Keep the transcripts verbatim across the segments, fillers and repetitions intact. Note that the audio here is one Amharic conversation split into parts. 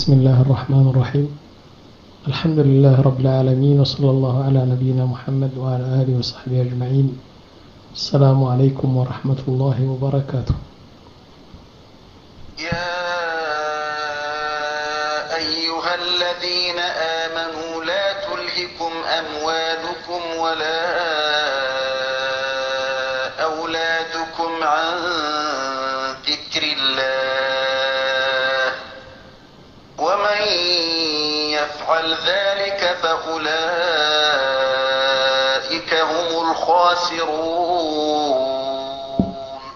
بسم الله الرحمن الرحيم. الحمد لله رب العالمين وصلى الله على نبينا محمد وعلى آله وصحبه أجمعين. السلام عليكم ورحمة الله وبركاته. يا أيها الذين آمنوا لا تلهكم أموالكم ولا أولادكم عن ذكر الله ومن يفعل ذلك فأولئك هم الخاسرون.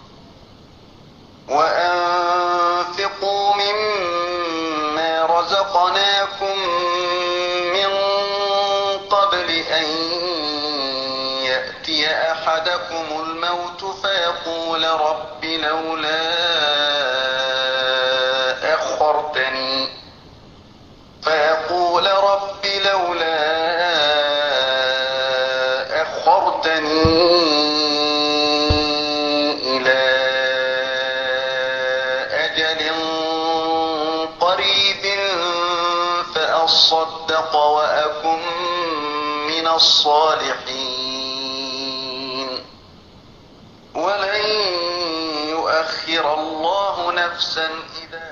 وأنفقوا مما رزقناكم من قبل أن يأتي أحدكم الموت فيقول رب لولا أخرتني فيقول رب لولا أخرتني إلى أجل قريب فأصدق وأكن من الصالحين ولن يؤخر الله نفسا إذا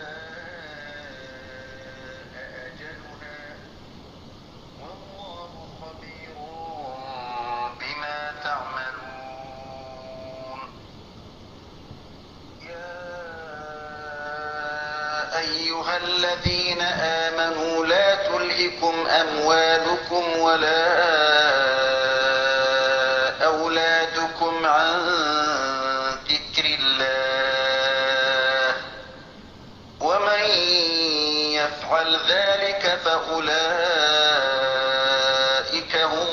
أيها الذين آمنوا لا تلهكم أموالكم ولا أولادكم عن ذكر الله ومن يفعل ذلك فأولئك هم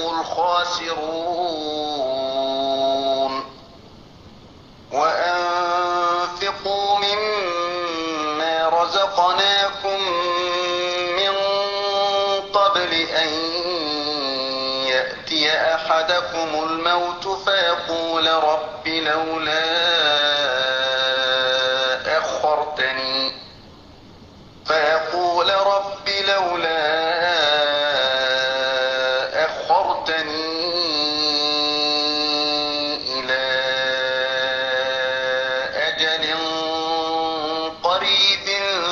الخاسرون. وأنفقوا مما رزقناكم من قبل أن يأتي أحدكم الموت فيقول رب لولا أخرتني فيقول رب لولا أخرتني إلى أجل قريب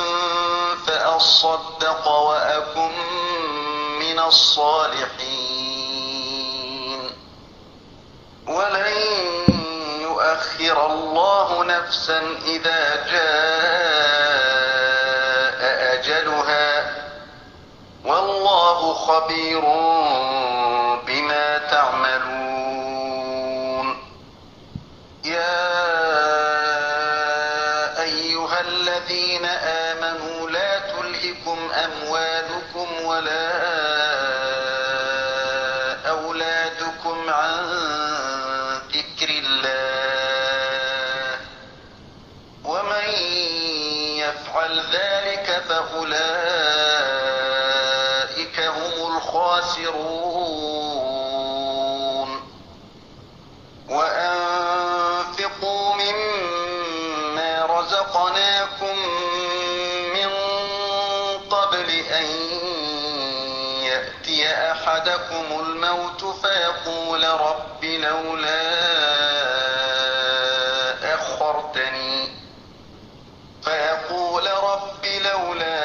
فأصدق وأكن من الصالحين ولن يؤخر الله نفسا إذا جاء أجلها والله خبير بما تعملون. يا أيها الذين آمنوا لا تلهكم أموالكم ولا أولادكم عن ذكر الله ومن يفعل ذلك فأولئك هم الخاسرون. وأنفقوا مما رزقناكم من قبل أن يأتي أحدكم الموت فيقول رب لولا أخرتني فيقول رب لولا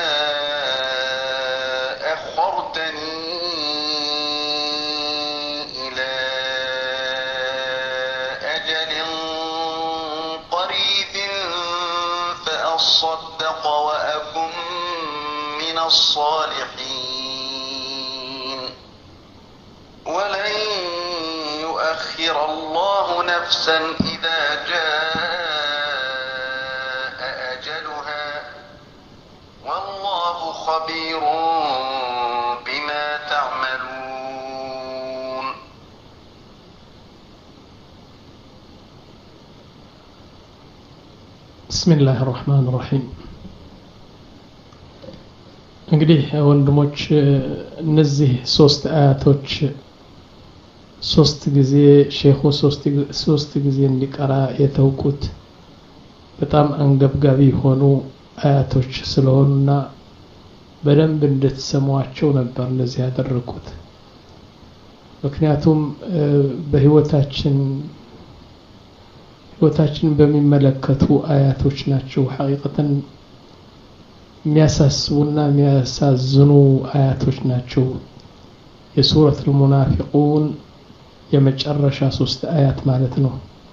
أخرتني إلى أجل قريب فأصدق وأكن من الصالحين ولن يؤخر الله نفسا إذا جاء أجلها والله خبير بما تعملون. بسم الله الرحمن الرحيم. እንግዲህ ወንድሞች እነዚህ ሶስት አያቶች ሶስት ጊዜ ሼኹ ሶስት ሶስት ጊዜ እንዲቀራ የተውቁት በጣም አንገብጋቢ ሆኑ አያቶች ስለሆኑና በደንብ እንድትሰሟቸው ነበር እንደዚህ ያደረኩት ምክንያቱም በህይወታችን ህይወታችን በሚመለከቱ አያቶች ናቸው ሐቂቀተን የሚያሳስቡና የሚያሳዝኑ አያቶች ናቸው የሱረቱ المنافقون የመጨረሻ ሶስት አያት ማለት ነው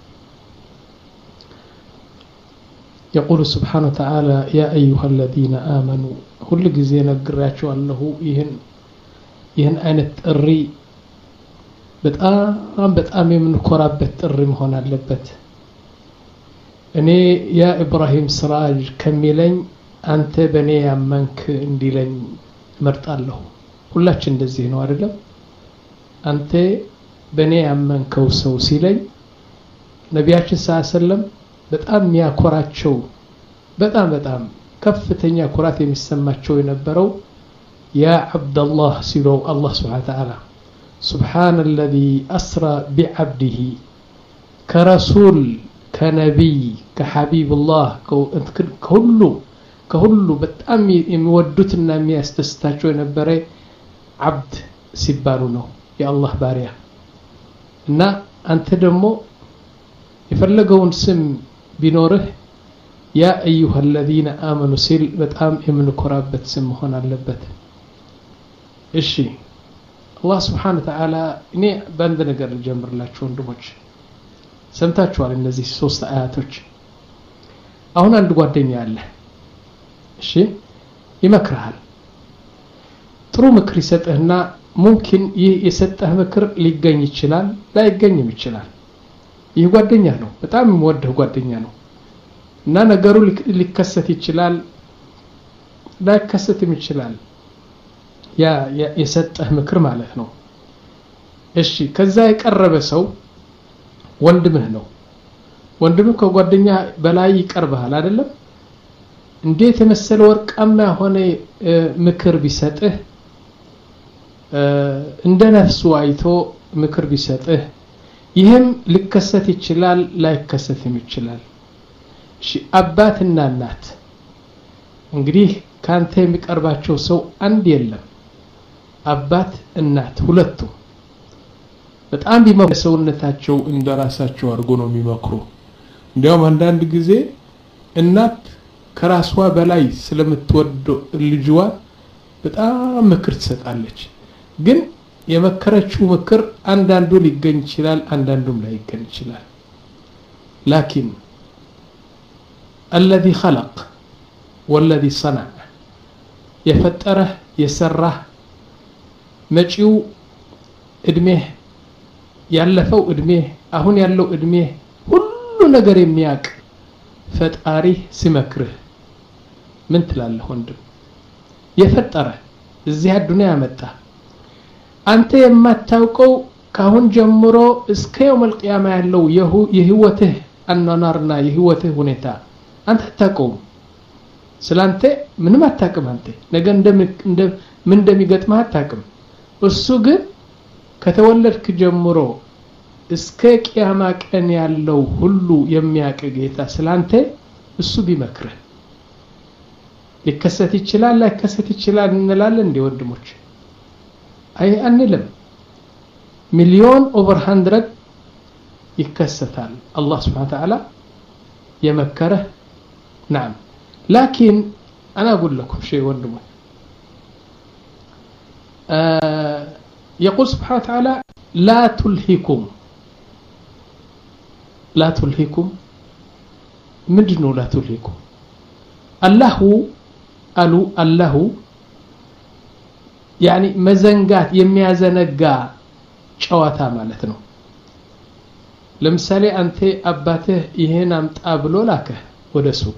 يقول سبحانه وتعالى يا أيها الذين آمنوا كل جزء نقرأته الله يهن يهن أين التري بتأم بتأم من قراب التري مهون اللبت أني يا إبراهيم سراج كملين أنت بني منك إنديلين مرت الله كلها شند الزين واردم أنت بني منك وسوسيلين نبياتش صلى الله عليه وسلم በጣም ያኮራቸው በጣም በጣም ከፍተኛ ኩራት የሚሰማቸው የነበረው ያ አብደላህ ሲለው አላህ Subhanahu Wa Ta'ala سبحان الذي أسرى بعبده كرسول كنبي كحبيب الله كله كله በጣም የሚወዱትና የሚያስተስታቸው የነበረ عبد ሲባሉ ነው የአላህ ባሪያ እና አንተ ደግሞ የፈለገውን ስም ቢኖርህ ያ ايها الذين امنوا ሲል በጣም የምንኮራበት ስም መሆን አለበት እሺ አላህ Subhanahu Wa Ta'ala እኔ በአንድ ነገር ልጀምርላችሁ ወንድሞች ሰምታችኋል እነዚህ ሶስት አያቶች አሁን አንድ ጓደኛ አለ እሺ ይመክርሃል ጥሩ ምክር ይሰጥህና ممكن የሰጠህ ምክር ሊገኝ ይችላል ላይገኝም ይችላል ይህ ጓደኛ ነው በጣም የሚወደው ጓደኛ ነው እና ነገሩ ሊከሰት ይችላል ላይከሰትም ይችላል ያ የሰጠህ ምክር ማለት ነው እሺ ከዛ የቀረበ ሰው ወንድምህ ነው ወንድምህ ከጓደኛ በላይ ይቀርባል አይደለም እንዴት የመሰለ ወርቃማ ሆነ ምክር ቢሰጥህ እንደ ነፍሱ አይቶ ምክር ቢሰጥህ ይህም ሊከሰት ይችላል ላይከሰትም ይችላል እሺ አባትና እናት እንግዲህ ካንተ የሚቀርባቸው ሰው አንድ የለም አባት እናት ሁለቱ በጣም ቢመሰውነታቸው እንደራሳቸው አድርጎ ነው የሚመክሩ እንዲያውም አንዳንድ ጊዜ እናት ከራሷ በላይ ስለምትወደው ልጅዋ በጣም ምክር ትሰጣለች ግን የመከረችው ምክር አንዳንዱ ሊገኝ ይችላል አንዳንዱም ላይገኝ ይችላል لكن الذي خلق والذي صنع يفتره يسره መጪው እድሜህ ያለፈው እድሜህ አሁን ያለው እድሜህ ሁሉ ነገር የሚያቅ ፈጣሪ ሲመክርህ ምን ትላለህ ወንድም የፈጠረ እዚህ አዱንያ ያመጣ አንተ የማታውቀው ካሁን ጀምሮ እስከ يوم القيامه ያለው የህይወትህ አኗኗርና የህይወትህ ሁኔታ አንተ አታውቀው ስላንተ ምንም አታውቅም አንተ ነገ እንደም ምን እንደሚገጥምህ አታውቅም እሱ ግን ከተወለድክ ጀምሮ እስከ ቂያማ ቀን ያለው ሁሉ የሚያውቅ ጌታ ስላንተ እሱ ቢመክርህ ሊከሰት ይችላል ላይከሰት ይችላል እንላለን እንደ ወንድሞች አይ አንልም ሚሊዮን ኦቨር one hundred ይከሰታል አላህ Subhanahu Wa Ta'ala የመከረህ نعم لكن انا اقول لكم شيء ወንድሞች يقول سبحانه وتعالى لا تلهكم لا تلهكم مجنو لا تلهكم الله قالوا الله يعني مزنقات يميازنقا ጨዋታ ማለት ነው ለምሳሌ አንተ አባትህ ይሄን አምጣ ብሎ ላከህ ወደ ሱቅ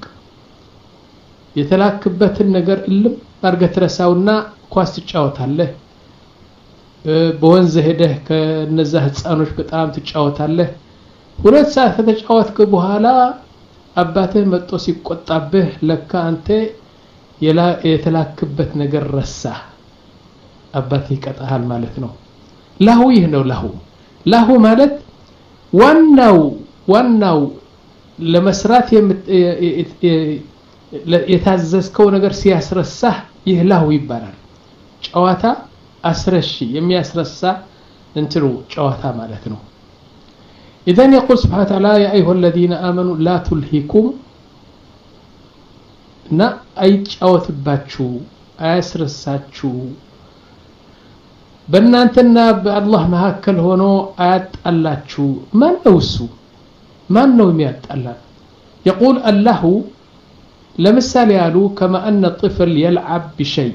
የተላክበትን ነገር እልም አርገህ ትረሳውና ኳስ ትጫወታለህ በወንዝ ሄደህ ከነዛ ህፃኖች በጣም ትጫወታለህ ሁለት ሰዓት ከተጫወትክ በኋላ አባትህ መጥቶ ሲቆጣብህ ለካ አንተ የተላክበት ነገር ረሳህ አባትህ ይቀጣሃል ማለት ነው ላሁ ይህ ነው ላሁ ላሁ ማለት ዋናው ዋናው ለመስራት የታዘዝከው ነገር ሲያስረሳህ ይህ ላሁ ይባላል ጨዋታ አስረሺ የሚያስረሳ እንትሩ ጨዋታ ማለት ነው إذن يقول سبحانه وتعالى يا أيها الذين آمنوا لا تلهكم نا أي ጨዋትባችሁ አያስረሳችሁ በእናንተና በአላህ መካከል ሆኖ አያጣላችሁ ማን ነው እሱ ማን ነው የሚያጣላ يقول الله ለምሳሌ ያሉ كما أن الطفل يلعب بشيء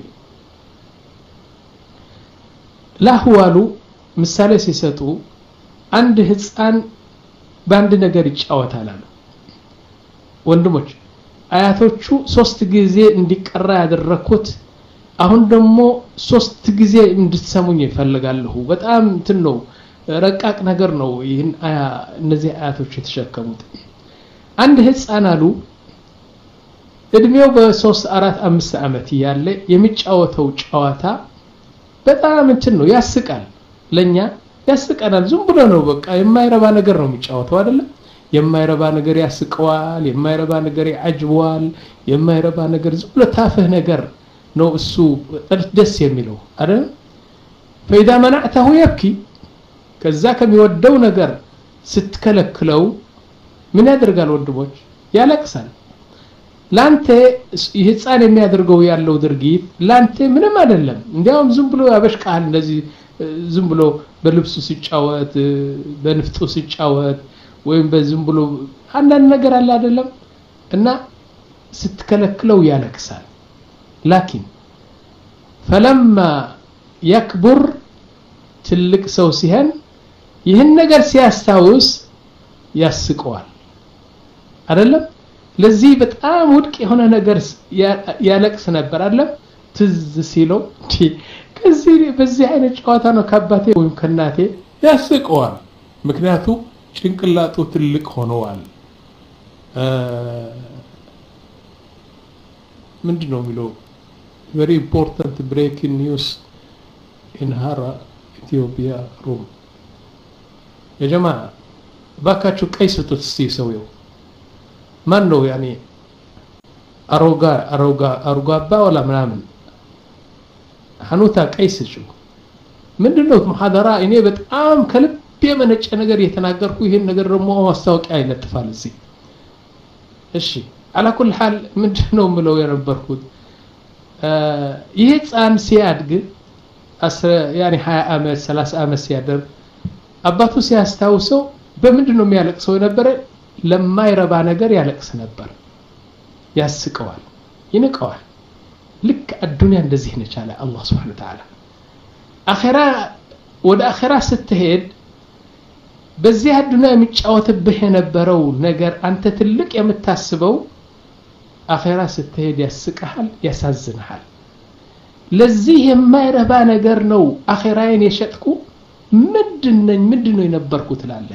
لا هو له ምሳሌ ሲሰጡ አንድ ህፃን በአንድ ነገር ይጫወታል አሉ ወንድሞች አያቶቹ ሶስት ጊዜ እንዲቀራ ያደረኩት አሁን ደግሞ ሶስት ጊዜ እንድትሰሙኝ ይፈልጋለሁ በጣም እንትን ነው ረቃቅ ነገር ነው ይሄን አያ እነዚህ አያቶች የተሸከሙት አንድ ህፃን አሉ እድሜው በ3 4 5 አመት ያለ የሚጫወተው ጨዋታ በጣም እንትን ነው ያስቃል ለኛ ያስቀናል ዝም ብሎ ነው በቃ የማይረባ ነገር ነው የሚጫወተው አይደለም የማይረባ ነገር ያስቀዋል የማይረባ ነገር ያጅዋል የማይረባ ነገር ዝም ብሎ ታፈህ ነገር ነው እሱ ደስ የሚለው አይደል فاذا منعته يبكي ከዛ ከሚወደው ነገር ስትከለክለው ምን ያደርጋል ወንድሞች ያለቅሳል ላንተ ህፃን የሚያደርገው ያለው ድርጊት ላንተ ምንም አይደለም እንዲያውም ዝም ብሎ ያበሽቃል እንደዚህ ዝም ብሎ በልብሱ ሲጫወት በንፍጡ ሲጫወት ወይም በዝም ብሎ አንዳንድ ነገር አለ አይደለም እና ስትከለክለው ያለቅሳል لكن فلما يكبر ትልቅ ሰው ሲሆን ይህን ነገር ሲያስታውስ ያስቀዋል አይደለም ለዚህ በጣም ውድቅ የሆነ ነገር ያለቅስ ነበር አይደለም ትዝ ሲለው ከዚህ በዚህ አይነት ጨዋታ ነው ከአባቴ ወይም ከናቴ ያስቀዋል ምክንያቱም ጭንቅላቱ ትልቅ ሆነዋል ምንድነው የሚለው very important breaking news in Hara Ethiopia room يا جماعه باكاچو قيسوت እስቲ ሰውየው ማን ነው ያኔ አሮጋ አሮጋ አሮጋባ ወላ ምናምን ሐኑታ ቀይስጩ ምንድነው ሙሐደራ እኔ በጣም ከልብ የመነጨ ነገር የተናገርኩ ይሄን ነገር ደግሞ ማስታወቂያ ይለጥፋል እዚህ እሺ على كل حال ምንድነው ምለው የነበርኩት ይሄ ጻን ሲያድግ ያኔ ሃያ አመት ሰላሳ አመት ሲያደርግ አባቱ ሲያስታውሰው በምንድነው የሚያለቅሰው ነበር ለማይረባ ነገር ያለቅስ ነበር ያስቀዋል ይንቀዋል ልክ አዱንያ እንደዚህ ነች አለ አላህ Subhanahu Wa Ta'ala አኺራ ወደ አኺራ ስትሄድ በዚህ አዱንያ የሚጫወትብህ የነበረው ነገር አንተ ትልቅ የምታስበው አኺራ ስትሄድ ያስቀሃል ያሳዝንሃል ለዚህ የማይረባ ነገር ነው አኺራዬን የሸጥኩ ምንድነኝ ምንድነው የነበርኩ ትላለህ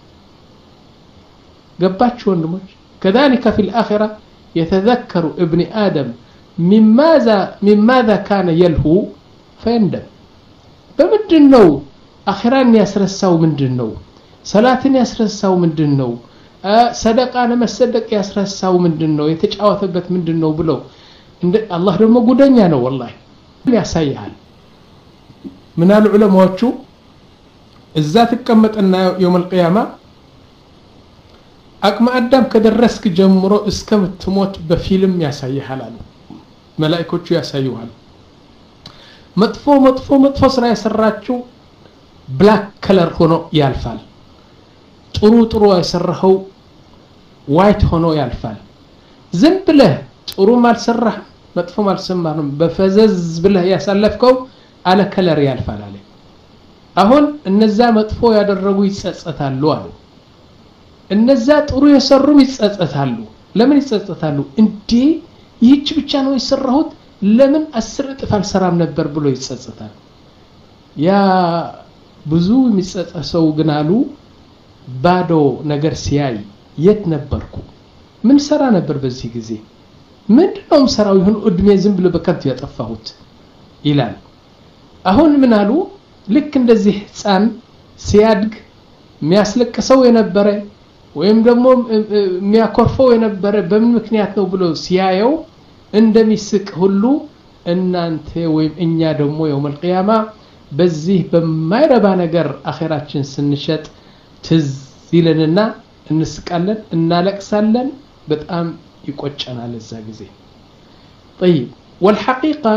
ገባችሁ ወንድሞች كذلك في الآخرة يتذكر ابن آدم مماذا مماذا كان يلهو فيندم بمدنو آخران يسرساو مندنو صلاة يسرساو مندنو صدقة أنا مصدق يسرساو مندنو يتجاوثبت مندنو بلو الله رمو قدنيا نو والله يسيحال من العلماء شو الذات كمت أن يوم القيامة أكما أدام كدرسك جمرو اسكم تموت بفيلم يسيحال ملائكة يسيحال مطفو مطفو مطفو سرا يسراتشو بلاك كلر هونو يالفال طرو طرو يسرهو وايت هونو يالفال زنب له طرو مال سرح مطفو مال سمار بفزز بله يسلفكو على كلر يالفال عليه አሁን እነዛ መጥፎ ያደረጉ ይጸጸታሉ አሉ እነዛ ጥሩ የሰሩም ይጸጸታሉ ለምን ይጸጸታሉ እንዴ ይህች ብቻ ነው የሰራሁት ለምን አስር እጥፍ አልሰራም ነበር ብሎ ይጸጸታል ያ ብዙ የሚጸጸሰው ግን አሉ ባዶ ነገር ሲያይ የት ነበርኩ ምን ሰራ ነበር በዚህ ጊዜ ምንድነው ሰራው ይሁን እድሜ ዝም ብሎ በከንቱ ያጠፋሁት ይላል አሁን ምን አሉ ልክ እንደዚህ ህፃን ሲያድግ የሚያስለቅሰው የነበረ ወይም ደግሞ የሚያኮርፈው የነበረ በምን ምክንያት ነው ብሎ ሲያየው እንደሚስቅ ሁሉ እናንተ ወይም እኛ ደግሞ የውም القيامة በዚህ በማይረባ ነገር አኺራችን ስንሸጥ ትዝ ይለንና እንስቃለን እናለቅሳለን በጣም ይቆጨናል እዛ ጊዜ طيب والحقيقة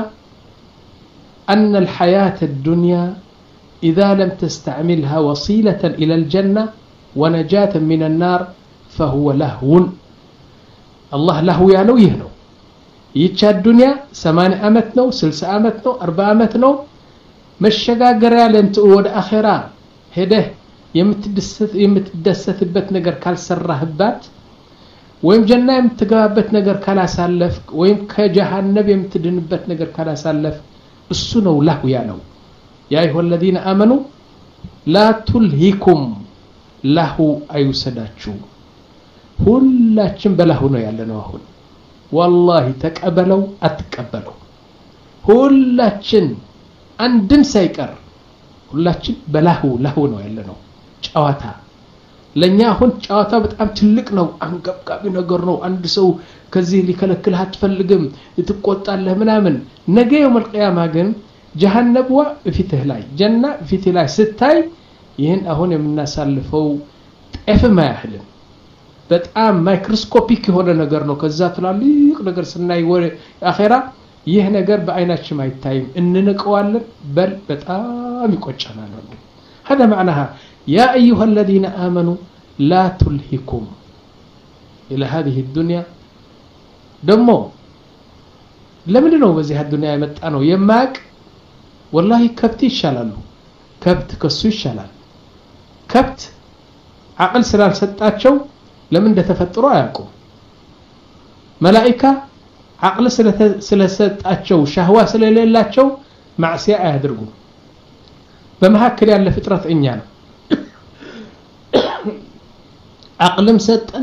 أن الحياة الدنيا إذا لم تستعملها وسيلة إلى الجنة ونجاة من النار فهو لهو الله لهو يالو يهنو يتشا الدنيا سمان أمتنو سلس أمتنو أربع أمتنو مشاقاقرا لنتقو ود أخيرا هده يمتدست يمتدست بات نقر كال سرهبات ويم جنة يمتقابت نقر كالا سالف ويم كجهنم يمتدنبت نقر كالا سالف السنو له يالو يا أيها الذين آمنوا لا تلهكم له أيسداتشو ሁላችን በላሁ ነው ያለነው አሁን والله ተቀበለው አትቀበለው ሁላችን አንድም ሳይቀር ሁላችን በላሁ ላሁ ነው ያለነው ጨዋታ ለኛ አሁን ጨዋታ በጣም ትልቅ ነው አንገብጋቢ ነገር ነው አንድ ሰው ከዚህ ሊከለክልህ አትፈልግም ትቆጣለህ ምናምን ነገ የውም القيامة ግን ጀሃነምዋ ፊትህ ላይ ጀና ፊትህ ላይ ስታይ ይሄን አሁን የምናሳልፈው ጠፍማ ያህልን በጣም ማይክሮስኮፒክ የሆነ ነገር ነው ከዛ ትላልቅ ነገር ስናይ ወደ አኺራ ይሄ ነገር በአይናችን አይታይም እንንቀዋለን በል በጣም ይቆጨናል ወንድም هذا معناها يا ايها الذين امنوا لا تلهكم الى هذه الدنيا دمو لمن ነው በዚህ الدنيا የመጣ ነው የማቅ والله كبت ይሻላል كبت ከሱ ይሻላል كبت عقل ስላልሰጣቸው ለምን እንደተፈጠሩ አያውቁም መላእክት عقل ስለሰጣቸው ሻህዋ ስለሌላቸው ማዕሲያ አያደርጉም በመሐከል ያለ ፍጥረት እኛ ነው عقلም ሰጠን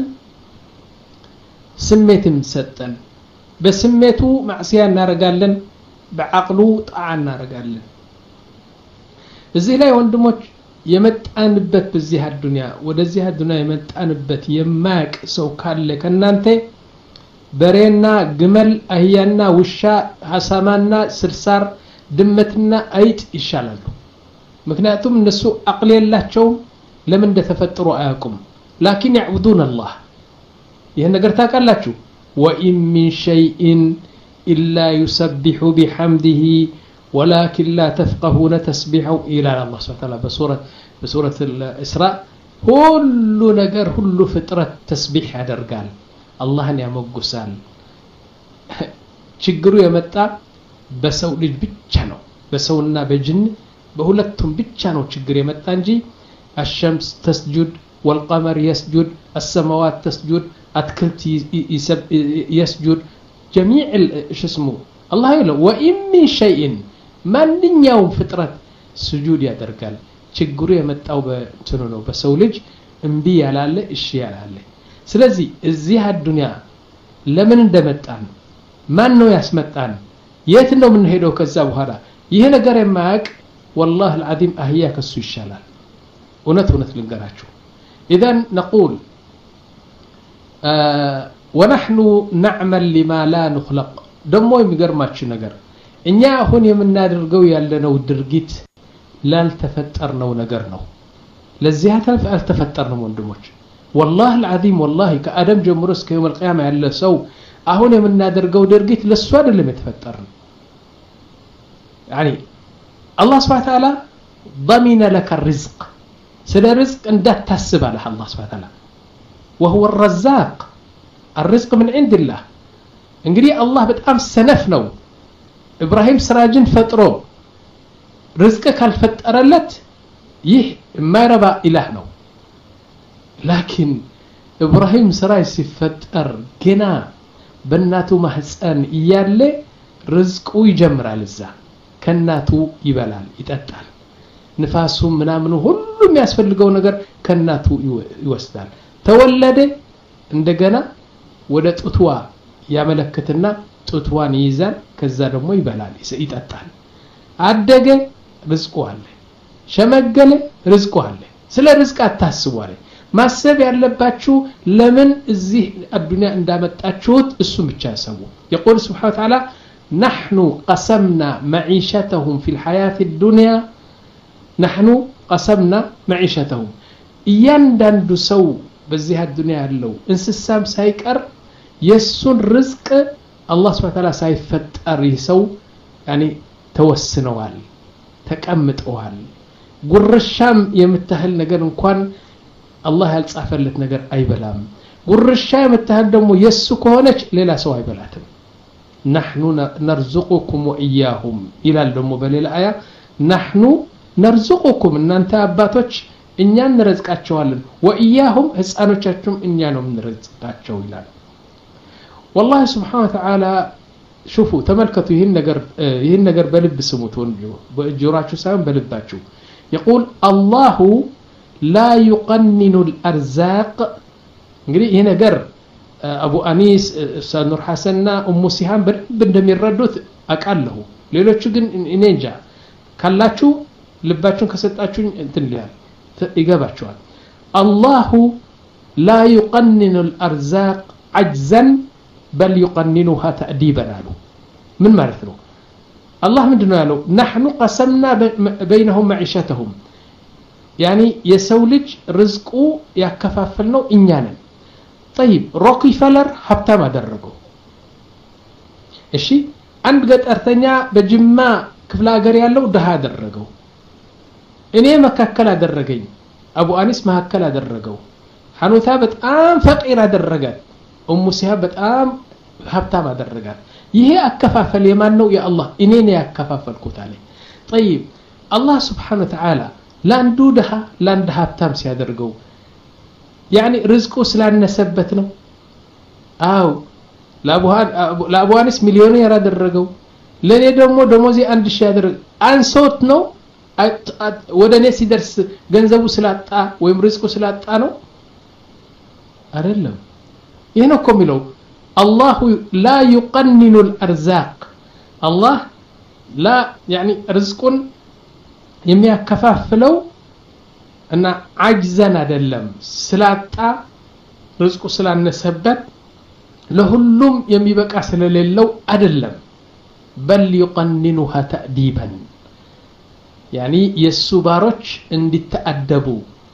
ስሜትም ሰጠን በስሜቱ ማዕሲያ እናረጋለን በአቅሉ ጣዓ እናረጋለን እዚህ ላይ ወንድሞች የመጣንበት በዚህ አዱንያ ወደዚህ አዱንያ የመጣንበት የማቅ ሰው ካለ ከናንተ በሬና ግመል አህያና ውሻ ሐሳማና ስርሳር ድመትና አይጥ ይሻላሉ ምክንያቱም እነሱ አቅል የላቸው ለምን እንደተፈጠሩ አያውቁም لكن يعبدون الله ይሄን ነገር ታውቃላችሁ وإن من شيء إلا يسبح بحمده ولكن لا تفقهون تسبيحه إلى الله سبحانه وتعالى بسورة بسورة الإسراء كل ነገር ሁሉ ፍጥረት ተስቢህ ያደርጋል አላህን ያመጉሳል ችግሩ የመጣ በሰው ልጅ ብቻ ነው በሰውና በጅን በሁለቱም ብቻ ነው ችግር የመጣ እንጂ الشمس تسجد والقمر يسجد السماوات تسجد أتكلت يسجد جميع شو اسمه الله يقول وإن من شيء ማንኛውም ፍጥረት ስጁድ ያደርጋል ችግሩ የመጣው በእንትኑ ነው በሰው ልጅ እንቢ ያላለ እሺ ያላለ ስለዚህ እዚህ አዱንያ ለምን እንደመጣን ማን ነው ያስመጣን የት ነው ምን ሄደው ከዛ በኋላ ይሄ ነገር የማያቅ والله العظيم አህያ ከሱ ይሻላል እውነት እውነት ልንገራችሁ اذا نقول آه ونحن نعمل لما لا نخلق ደሞ የሚገርማችሁ ነገር እኛ አሁን የምናደርገው ያለነው ድርጊት ላልተፈጠርነው ነገር ነው ለዚህ አልተፈጠርንም ወንድሞች والله العظيم والله ከአደም ጀምሮ እስከ يوم القيامة ያለ ሰው አሁን የምናደርገው ድርጊት ለሱ አይደለም የተፈጠርን يعني الله سبحانه وتعالى ضمن لك الرزق ስለ ርዝቅ እንዳታስብ አለ الله سبحانه وتعالى وهو الرزاق الرزق من عند الله እንግዲህ الله በጣም ሰነፍ ነው ኢብራሂም ስራጅን ፈጥሮ ርዝቅ ካልፈጠረለት ይህ የማይረባ ኢላህ ነው لكن ኢብራሂም ስራጅ ሲፈጠር ገና በእናቱ ማህፀን እያለ ርዝቁ ይጀምራል እዛ ከናቱ ይበላል ይጠጣል ንፋሱ ምናምን ሁሉም ያስፈልገው ነገር ከናቱ ይወስዳል ተወለደ እንደገና ወደ ጡትዋ ያመለከትና ጡትዋን ይይዛል ከዛ ደግሞ ይበላል ይጠጣል አደገ ርዝቁ አለ ሸመገለ ርዝቁ አለ ስለ ርዝቅ አታስቡ አለ ማሰብ ያለባችሁ ለምን እዚህ አዱንያ እንዳመጣችሁት እሱ ብቻ ያሰቡ يقول سبحانه وتعالى نحن قسمنا معيشتهم في الحياة الدنيا نحن قسمنا معيشتهم እያንዳንዱ ሰው በዚህ አዱንያ ያለው እንስሳም ሳይቀር የሱን ርዝቅ አላህ Subhanahu Wa Ta'ala ሳይፈጠር ይሰው يعني ተወስነዋል ተቀምጠዋል ጉርሻም የምታህል ነገር እንኳን አላህ ያልጻፈለት ነገር አይበላም ጉርሻ የምታህል ደግሞ የሱ ከሆነች ሌላ ሰው አይበላትም نحن نرزقكم واياهم الى ደግሞ በሌላ አያ نحن نرزقكم እናንተ አባቶች እኛ እንረዝቃቸዋለን واياهم ህፃኖቻችሁም እኛ ነው እንረዝቃቸው ይላል والله سبحانه وتعالى شوفوا تملكتوا ይህን ነገር ይህን ነገር በልብ ስሙት ወንጆ በጆራችሁ ሳይሆን በልባችሁ يقول الله لا يقنن الارزاق እንግዲህ ይሄ ነገር አቡ አኒስ ሰኑር ሐሰንና ኡሙ ሲሃን በደንብ እንደሚረዱት አቃለሁ ሌሎቹ ግን እኔ እንጃ ካላችሁ ልባችሁን ከሰጣችሁኝ እንትን ይላል ይገባችኋል الله لا يقنن الارزاق عجزا بل يقننها تأديبا له من ማለት ነው الله ምንድነው ያለው نحن قسمنا بينهم معيشتهم يعني የሰው ልጅ ርዝቁ ያከፋፈልነው እኛ ነን طيب ሮኪፌለር ሀብታም አደረገው እሺ አንድ ገጠርተኛ በጅማ ክፍለ ሀገር ያለው ደሃ አደረገው እኔ መካከል አደረገኝ አቡ አኒስ መካከል አደረገው ሐኑታ በጣም ፈቂር አደረጋት ኡሙ ሲሃ በጣም ሀብታም አደረጋት ይሄ አከፋፈል የማን ነው የአላህ እኔ ነኝ ያከፋፈልኩት አለ طيب الله سبحانه وتعالى ላንዱ ደሃ ላንዱ ሀብታም ሲያደርገው يعني رزقه ስላነሰበት ነው አው ለአቡሃን ለአቡሃንስ ሚሊዮኔር አደረገው ለኔ ደግሞ ደሞዜ አንድ ሺህ ያደረገ አንሶት ነው ወደኔ ሲደርስ ገንዘቡ ስላጣ ወይም ርዝቁ ስላጣ ነው አይደለም ይሄ ነው ኮሚለው الله لا يقنن الارزاق الله لا يعني رزقን የሚያከፋፍለው እና አጅዘን አይደለም ስላጣ ርዝቁ ስላነሰበት ለሁሉም የሚበቃ ስለሌለው አይደለም بل يقننها تأديبا يعني የሱባሮች እንዲተአደቡ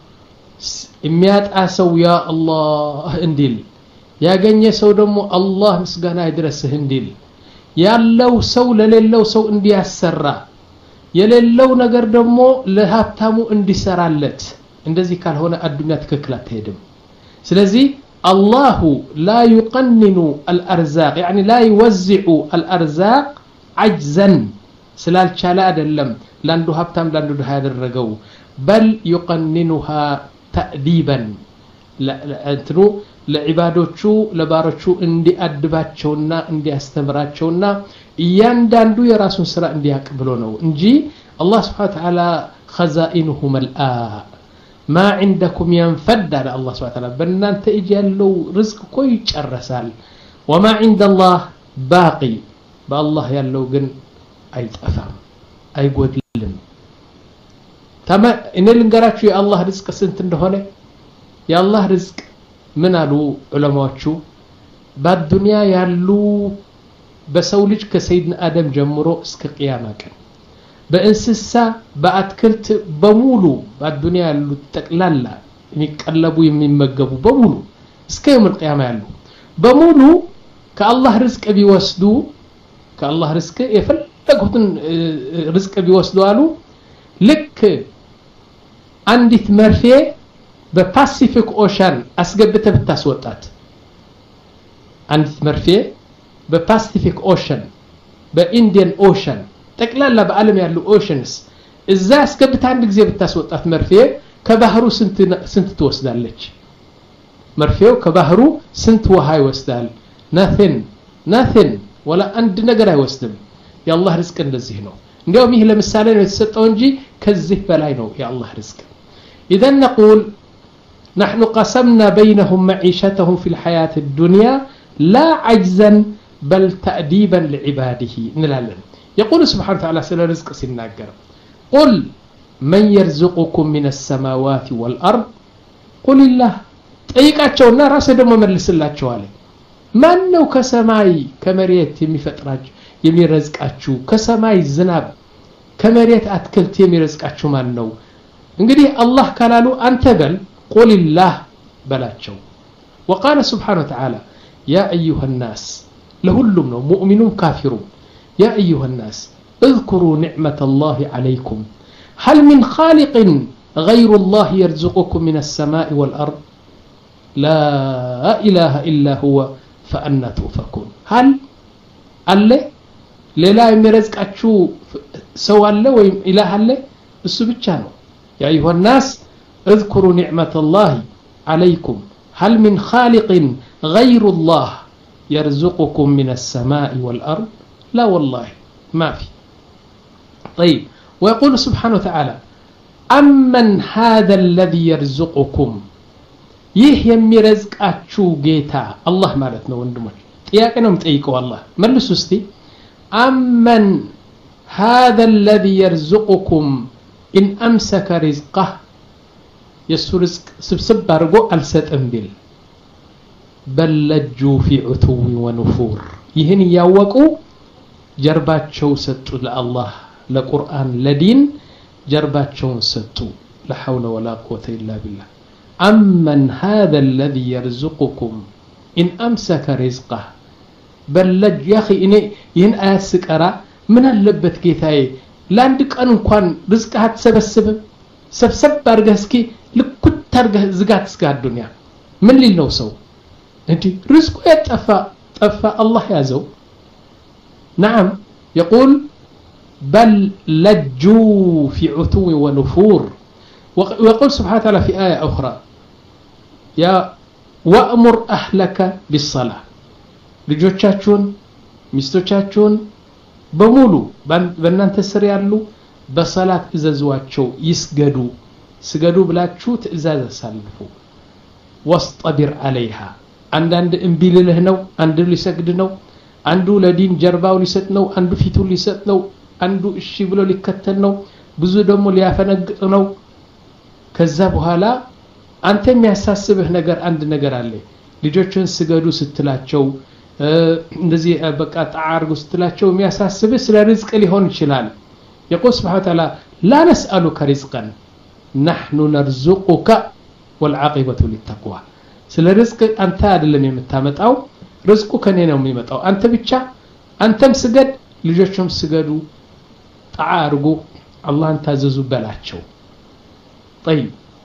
የሚያጣሰው ያ አላህ እንዲል ያገኘ ሰው ደግሞ አላህ ምስጋና ይድረስህ እንዲል ያለው ሰው ለሌለው ሰው እንዲያሰራ የሌለው ነገር ደግሞ ለሀብታሙ እንዲሰራለት እንደዚህ ካልሆነ አዱንያ ትክክል አትሄድም ስለዚህ الله لا يقنن الارزاق يعني لا يوزع الارزاق عجزا ስላልቻለ አይደለም ላንዱ ሀብታም ላንዱ ድሃ ያደረገው بل يقننها تأديبا ለእንትኑ ለዒባዶቹ ለባሮቹ እንዲያድባቸውና እንዲያስተምራቸውና እያንዳንዱ የራሱን ስራ እንዲያቀብሎ ነው እንጂ الله سبحانه وتعالى خزائنه ملآ ما عندكم ينفد على الله سبحانه وتعالى በእናንተ እጅ ያለው ርዝቅ እኮ ይጨረሳል وما عند الله باقي بالله ያለው ግን አይጠፋም አይጎድልም ተማ እኔ ልንገራችሁ የአላህ ርዝቅ ስንት እንደሆነ የአላህ ርዝቅ ምን አሉ ዑለማዎቹ በዱንያ ያሉ በሰው ልጅ ከሰይድና አደም ጀምሮ እስከ ቂያማ ቀን በእንስሳ በአትክልት በሙሉ በዱንያ ያሉ ተጠቅላላ የሚቀለቡ የሚመገቡ በሙሉ እስከ يوم القيامه ያሉ በሙሉ ከአላህ ርዝቅ ቢወስዱ ከአላህ ርዝቅ የፈለጉትን ርዝቅ ቢወስዱ አሉ ልክ አንዲት መርፌ በፓሲፊክ ኦሻን አስገብተህ ብታስወጣት አንዲት መርፌ በፓሲፊክ ኦሻን በኢንዲያን ኦሻን ጠቅላላ በዓለም ያሉ ኦሽንስ እዛ አስገብተህ አንድ ጊዜ ብታስወጣት መርፌ ከባህሩ ስንት ስንት ትወስዳለች መርፌው ከባህሩ ስንት ውሃ ይወስዳል nothing nothing ولا አንድ ነገር አይወስድም የአላህ ርዝቅ እንደዚህ ነው እንዲያውም ይሄ ለምሳሌ ነው የተሰጠው እንጂ ከዚህ በላይ ነው የአላህ ርዝቅ اذا نقول نحن قسمنا بينهم معيشتهم في الحياة الدنيا لا عجزا بل تأديبا لعباده نلالن يقول سبحانه وتعالى سلا رزق سناجر قل من يرزقكم من السماوات والأرض قل الله ጠይቃቸውና ራስ ደግሞ መልስላቸው አለ ማን ነው ከሰማይ ከመሬት የሚፈጥራች የሚረዝቃችሁ ከሰማይ ዝናብ ከመሬት አትክልት የሚረዝቃችሁ ማን ነው እንግዲህ አላህ ካላሉ አንተ በል قل الله በላቸው وقال سبحانه وتعالى يا ايها الناس لሁሉም ነው ሙእሚኑም ካፊሩም يا ايها الناس اذكروا نعمة الله عليكم هل من خالق غير الله يرزقكم من السماء والأرض لا إله إلا هو فأنا تؤفكون هل الله ሌላ የሚረዝቃችሁ ሰው አለ ወይም ኢላህ አለ እሱ ብቻ ነው يا أيها الناس اذكروا نعمة الله عليكم هل من خالق غير الله يرزقكم من السماء والأرض لا والله ما في طيب ويقول سبحانه وتعالى أمن هذا الذي يرزقكم ይህ የሚረዝቃችሁ ጌታ አላህ ማለት ነው ወንድሞች ጥያቄ ነው የምጠይቀው አላህ መልሱ እስቲ أمن هذا الذي يرزقكم إن أمسك رزقه يسرزق سبسب أرجو الستم بيل بل لجوا في عتو ونفور يهن يوقوا جربات شو ستو لله لقرآن لدين جربات شو ستو لا حول ولا قوة إلا بالله أمن هذا الذي يرزقكم إن أمسك رزقه بلج يا أخي إني ين آسك أرى من اللبت كيثاي لاندك أن كان رزقها تسبسب سبسب برجسكي لكت ترجع زقات سكات الدنيا من اللي نوصو أنت رزقه يتأفى تأفى الله يازو نعم يقول بل لجوا في عتو ونفور ويقول سبحانه وتعالى في آية أخرى يا وأمر أهلك بالصلاة ልጆቻችሁን ሚስቶቻችሁን በሙሉ በእናንተ ስር ያሉ በሰላት እዘዟቸው ይስገዱ ስገዱ ብላችሁ ትእዛዝ አሳልፉ واصطبر عليها አንዳንድ እምቢ ልልህ ነው አንዱ ሊሰግድ ነው አንዱ ለዲን ጀርባው ሊሰጥ ነው አንዱ ፊቱ ሊሰጥ ነው አንዱ እሺ ብሎ ሊከተል ነው ብዙ ደግሞ ሊያፈነግጥ ነው ከዛ በኋላ አንተ የሚያሳስብህ ነገር አንድ ነገር አለ ልጆችን ስገዱ ስትላቸው እንደዚህ በቃ ተዓርጉ ስትላቸው የሚያሳስብህ ስለ ርዝቅ ሊሆን ይችላል يقول سبحانه وتعالى لا نسألك رزقا نحن نرزقك والعاقبة للتقوى ስለ ርዝቅ አንተ አይደለም የምታመጣው ርዝቁ ከኔ ነው የሚመጣው አንተ ብቻ አንተም ስገድ ልጆችም ስገዱ ተዓርጉ አላህን ታዘዙ በላቸው طيب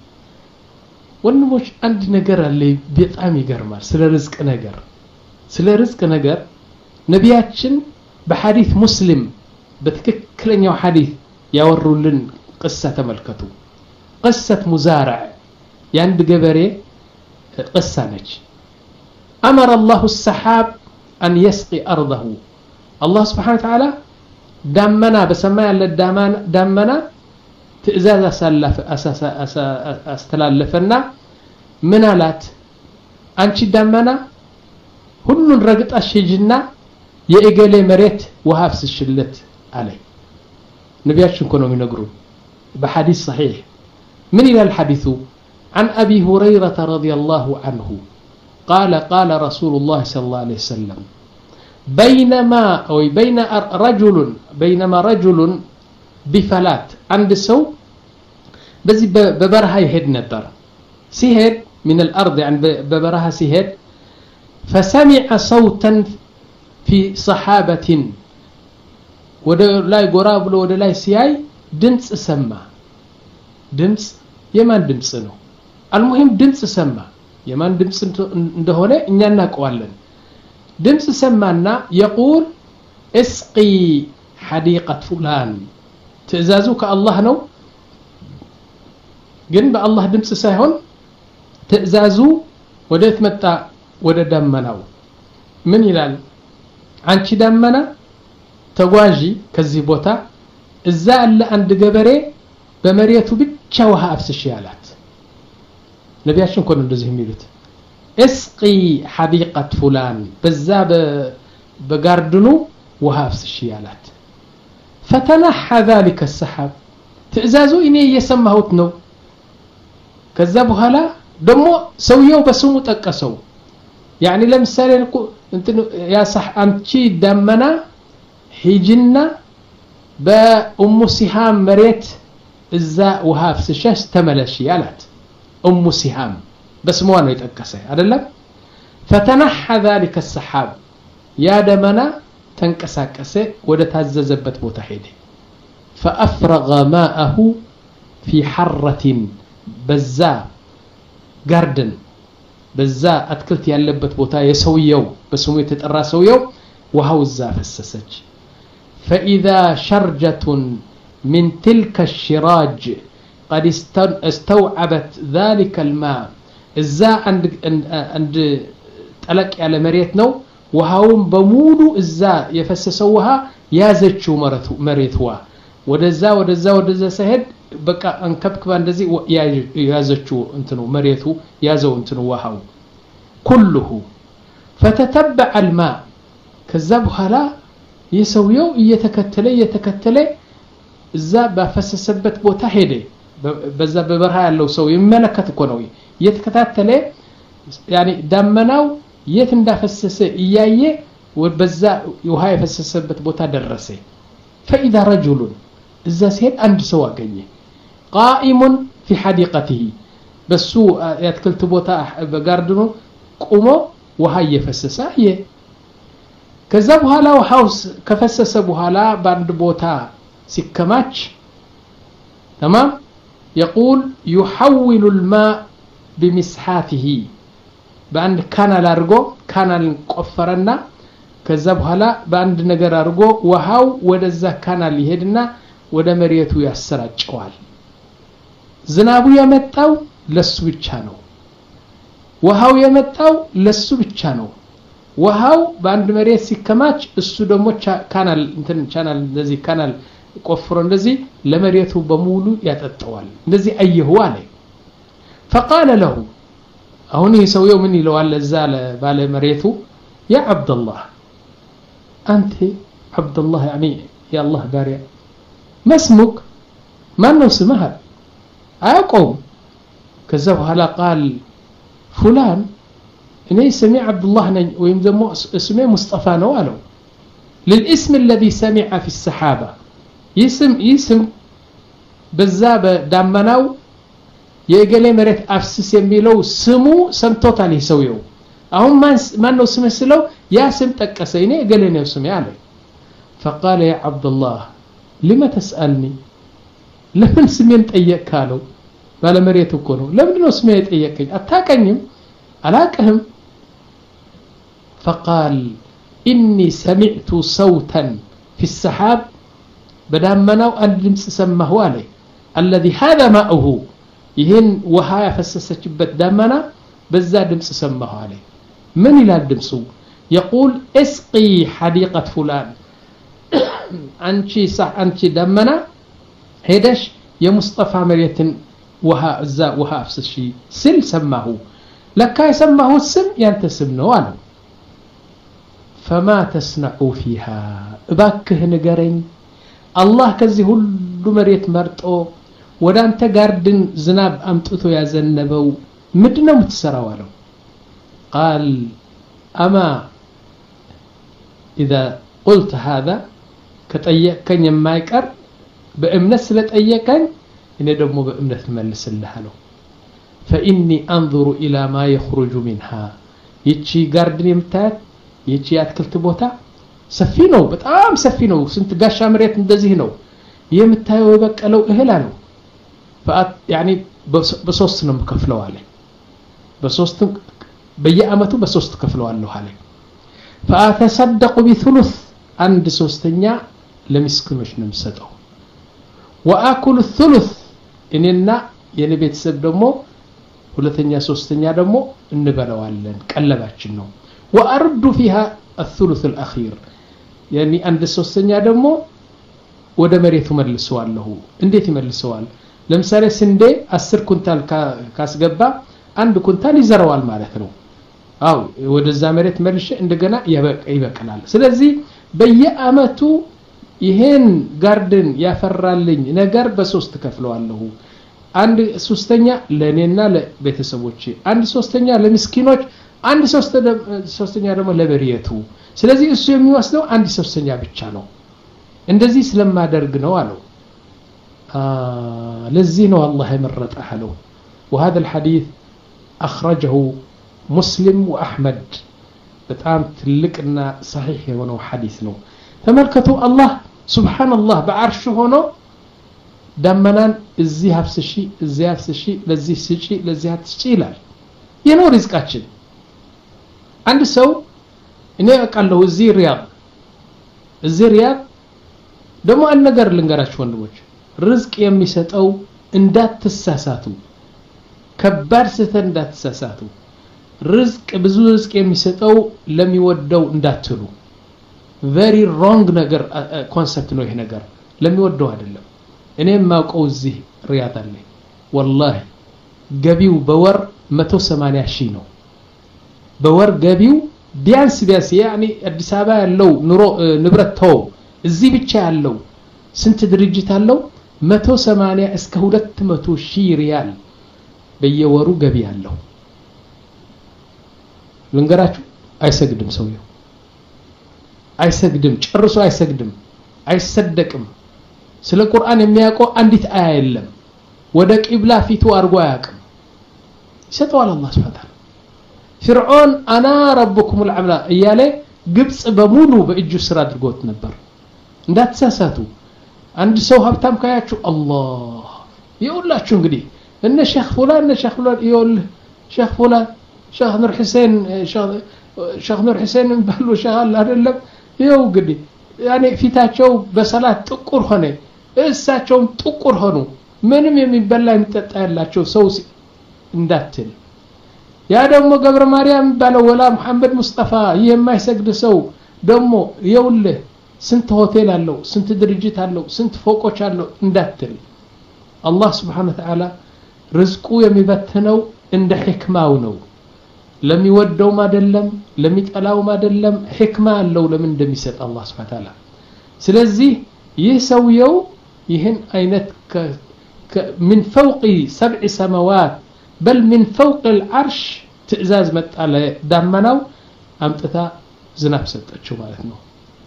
ወንድሞች አንድ ነገር አለ በጣም ይገርማል ስለ ርዝቅ ነገር ስለ ርዝቅ ነገር ነቢያችን በሐዲስ ሙስሊም በትክክለኛው ሐዲስ ያወሩልን ቅሳ ተመልከቱ قصة مزارع ያንድ ገበሬ ቅሳ ነች أمر الله السحاب أن يسقي أرضه الله سبحانه وتعالى دامنا بسماء الدامنا دامنا ትእዛዝ አሳለፈ አስተላለፈና ምን አላት አንቺ ዳመና ሁሉን ረግጣሽ ሂጂና የእገሌ መሬት ውሃ አፍስሽለት አለ ነብያችን ኮኖ የሚነግሩ በሐዲስ صحيح من الى الحديث عن ابي هريره رضي الله عنه قال قال رسول الله صلى الله عليه وسلم بينما او بين رجل بينما رجل بفلات عند سو بزي ببرها يهد نبر سيهد من الأرض يعني ببرها سيهد فسمع صوتا في صحابة وده لا يقراب له وده لا يسياي دنس سمع دنس يمان دنس نو المهم دنس سمع يمان دنس اندهونه إننا نقوالن دنس سمعنا يقول اسقي حديقة فلان ትእዛዙ ከአላህ ነው ግን በአላህ ድምጽ ሳይሆን ትእዛዙ ወዴት መጣ ወደ ደመናው ምን ይላል አንቺ ደመና ተጓዢ ከዚህ ቦታ እዛ አለ አንድ ገበሬ በመሬቱ ብቻ ውሃ አፍስሽ ያላት ነብያችን ኮን እንደዚህ የሚሉት እስቂ حديقة فلان በዛ በጋርድኑ ውሃ አፍስሽ ያላት فتنحى ذلك السحاب تأزازو إني يسمهوت نو كذا بهلا ደሞ ሰውየው በስሙ ጠቀሰው يعني ለምሳሌ እንትን ያ صح አንቺ ዳመና ሂጅና በኡሙ ሲሃም መሬት እዛ ውሃ ፍስሸሽ ተመለሽ ያላት ኡሙ ሲሃም በስሟ ነው የጠቀሰው አይደለም فتنحى ذلك السحاب يا دمنا تنقسقس ወደ ታዘዘበት ቦታ ሄደ فافرغ ماءه في حرة በዛ ጋርደን በዛ አትክልት ያለበት ቦታ የሰውየው በስሙ የተጠራ ሰውየው ውሃው እዛ ፈሰሰች فاذا شرجة من تلك الشراج قد استوعبت ذلك الماء እዛ عند عند ጠለቅ ያለ መሬት ነው ውሃውን በሙሉ እዛ የፈሰሰው ውሃ ያዘችው መሬቱ መሬትዋ ወደዛ ወደዛ ወደዛ ሰሄድ በቃ አንከብክባ እንደዚህ ያዘችው እንትኑ መሬቱ ያዘው እንትኑ ውሃው كله فتتبع الماء ከዛ በኋላ የሰውየው እየተከተለ እየተከተለ እዛ ባፈሰሰበት ቦታ ሄደ በዛ በበረሃ ያለው ሰው ይመለከት እኮ ነው እየተከታተለ يعني ዳመናው የት እንዳፈሰሰ እያየ ወበዛ ውሃ የፈሰሰበት ቦታ ደረሰ فاذا رجل እዛ ሲሄድ አንድ ሰው አገኘ قائم في حديقته በሱ ያትክልት ቦታ በጋርድኑ ቆሞ ውሃ እየፈሰሰ አየ ከዛ በኋላ ውሃው ከፈሰሰ በኋላ ባንድ ቦታ ሲከማች تمام يقول يحول الماء بمسحاته በአንድ ካናል አርጎ ካናል ቆፈረና ከዛ በኋላ በአንድ ነገር አርጎ ውሃው ወደዛ ካናል ይሄድና ወደ መሬቱ ያሰራጨዋል ዝናቡ የመጣው ለሱ ብቻ ነው ውሃው የመጣው ለሱ ብቻ ነው ውሃው በአንድ መሬት ሲከማች እሱ ደግሞ ካናል እንትን ቻናል እንደዚህ ካናል ቆፍሮ እንደዚህ ለመሬቱ በሙሉ ያጠጣዋል እንደዚህ አየሁ አለ فقال له አሁን ይሰውየው ምን ይለዋል ለዛ ባለ መሬቱ يا عبد الله انت عبد الله يعني يا الله بارئ ما اسمك ما ነው ስምህ አያውቀውም ከዛ በኋላ قال فلان እኔ ስሜ عبد الله ነኝ ወይም ደግሞ ስሜ ሙስጠፋ ነው አለው للاسم الذي سمع في السحابه اسم اسم በዛ በዳመናው የገሌ መሬት አፍስስ የሚለው ስሙ ሰምቶታል ይሰውየው አሁን ማን ማን ነው ስም ስለው ያ ስም ጠቀሰ እኔ ገሌ ነው ስሜ አለ فقال يا عبد الله لما تسالني ለምን ስሜን ጠየቅካለው ባለ መሬቱ እኮ ነው ለምን ነው ስሜ ጠየቀኝ አታቀኝም አላቀህም فقال اني سمعت صوتا في السحاب بدامناو አንድ ድምጽ ሰማሁ አለ الذي هذا ماءه ይሄን ውሃ ያፈሰሰችበት ዳመና በዛ ድምጽ ሰማሁ አለ ምን ይላል ድምጹ يقول اسقي حديقه فلان አንቺ صح አንቺ ዳመና ሄደሽ የሙስጠፋ መሬትን ውሃ እዛ ውሃ አፍስሺ ስል ሰማሁ ለካ የሰማሁ ስም ያንተ ስም ነው አለ فما تصنع فيها እባክህ ንገረኝ አላህ ከዚህ ሁሉ መሬት መርጦ ወደ አንተ ጋርድን ዝናብ አምጥቶ ያዘነበው ምንድነው የምትሰራው አለው قال اما اذا قلت هذا ከጠየቀኝ የማይቀር በእምነት ስለጠየቀኝ እኔ ደግሞ በእምነት መልስልሃለሁ فاني انظر الى ما يخرج منها ይቺ ጋርድን የምታያት ይቺ አትክልት ቦታ ሰፊ ነው በጣም ሰፊ ነው ስንት ጋሻ መሬት እንደዚህ ነው የምታየው የበቀለው እህል አለው يعني በሶስት ነው ከፍለው አለ በሶስት በየአመቱ በሶስት ከፍለው አለው አለ فاتصدق بثلث አንድ ሶስተኛ ለምስኪኖች ነው የምሰጠው واكل الثلث እኔና የኔ ቤተሰብ ደግሞ ሁለተኛ ሶስተኛ ደግሞ እንበላዋለን ቀለባችን ነው وارد فيها الثلث الاخير يعني አንድ ሶስተኛ ደግሞ ወደ መሬቱ መልሰዋለሁ እንዴት ይመልሰዋል ለምሳሌ ስንዴ አስር ኩንታል ካስገባ አንድ ኩንታል ይዘራዋል ማለት ነው አው ወደዛ መሬት መልሼ እንደገና ይበቀላል ስለዚህ በየአመቱ ይሄን ጋርደን ያፈራልኝ ነገር በሶስት ከፍለዋለሁ አንድ ሶስተኛ ለኔና ለቤተሰቦቼ አንድ ሶስተኛ ለምስኪኖች አንድ ሶስተኛ ደግሞ ለበሪየቱ ስለዚህ እሱ የሚወስደው አንድ ሶስተኛ ብቻ ነው እንደዚህ ስለማደርግ ነው አለው ለዚህ ነው አላህ የመረጠህ አለው وهذا الحديث أخرجه مسلم وأحمد በጣም ትልቅና صحيح የሆነው ሐዲስ ነው ተመልከቱ አላህ ሱብሃንአላህ በአርሽ ሆኖ ዳመናን እዚህ አፍስሺ እዚህ አፍስሺ ለዚህ ስጪ ለዚህ አትስጪ ይላል የኖር ሪዝቃችን አንድ ሰው እኔ አቃለው እዚህ ሪያድ እዚህ ሪያድ ደሞ አንድ ነገር ልንገራችሁ ወንድሞች ርዝቅ የሚሰጠው እንዳትሳሳቱ ከባድ ስህተት እንዳትሳሳቱ ርዝቅ ብዙ ርዝቅ የሚሰጠው ለሚወደው እንዳትሉ very wrong ነገር ኮንሰፕት ነው ይሄ ነገር ለሚወደው አይደለም እኔ ማውቀው እዚህ ሪያድ አለ والله ገቢው በወር መቶ ሰማንያ ሺህ ነው በወር ገቢው ቢያንስ ቢያንስ يعني አዲስ አበባ ያለው ኑሮ ንብረት ተው እዚህ ብቻ ያለው ስንት ድርጅት አለው መቶ ሰማንያ እስከ ሁለት መቶ ሺህ ሪያል በየወሩ ገቢ ያለው ልንገራችሁ አይሰግድም ሰውየው አይሰግድም ጨርሶ አይሰግድም አይሰደቅም ስለ ቁርአን የሚያውቀው አንዲት አያ የለም ወደ ቂብላ ፊቱ አርጎ ያውቅም ይሰጠዋል አላህ Subhanahu Wa Ta'ala ፍርዖን አና ረብኩም العلا እያለ ግብጽ በሙሉ በእጁ ስራ አድርጎት ነበር እንዳትሳሳቱ አንድ ሰው ሀብታም ካያችሁ አላህ ይውላችሁ እንግዲህ እነ ሼክ ፉላን እነ ሼክ ፉላን ይውል ሼክ ፉላን ሼክ ኑር ሁሴን ሼክ ኑር ሁሴን ባሉ ሼክ አለ አይደለም ይው እንግዲህ يعني ፊታቸው በሰላት ጥቁር ሆነ እሳቸው ጥቁር ሆኑ ምንም የሚበላ የሚጠጣ ያላቸው ሰው እንዳትል ያ ደግሞ ገብረ ማርያም ባለው ወላ መሐመድ ሙስጠፋ የማይሰግድ ሰው ደግሞ ይውልህ ስንት ሆቴል አለው ስንት ድርጅት አለው ስንት ፎቆች አለው እንዳትል አላህ Subhanahu Wa Ta'ala ርዝቁ የሚበትነው እንደ ህክማው ነው ለሚወደው ማደለም ለሚጠላው ማደለም ህክማ አለው ለምን እንደሚሰጥ አላህ Subhanahu Wa Ta'ala ስለዚህ ይህ ሰውየው ይህን አይነት من فوق سبع سماوات بل من فوق العرش ትእዛዝ መጣለ ዳመናው አምጥታ ዝናብ ሰጠችው ማለት ነው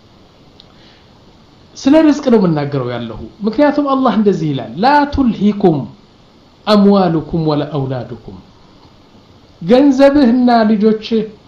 ስለ ርዝቅ ነው መናገረው ያለው ምክንያቱም አላህ እንደዚህ ይላል لا تلهكم أموالكم ولا أولادكم ገንዘብህና ልጆች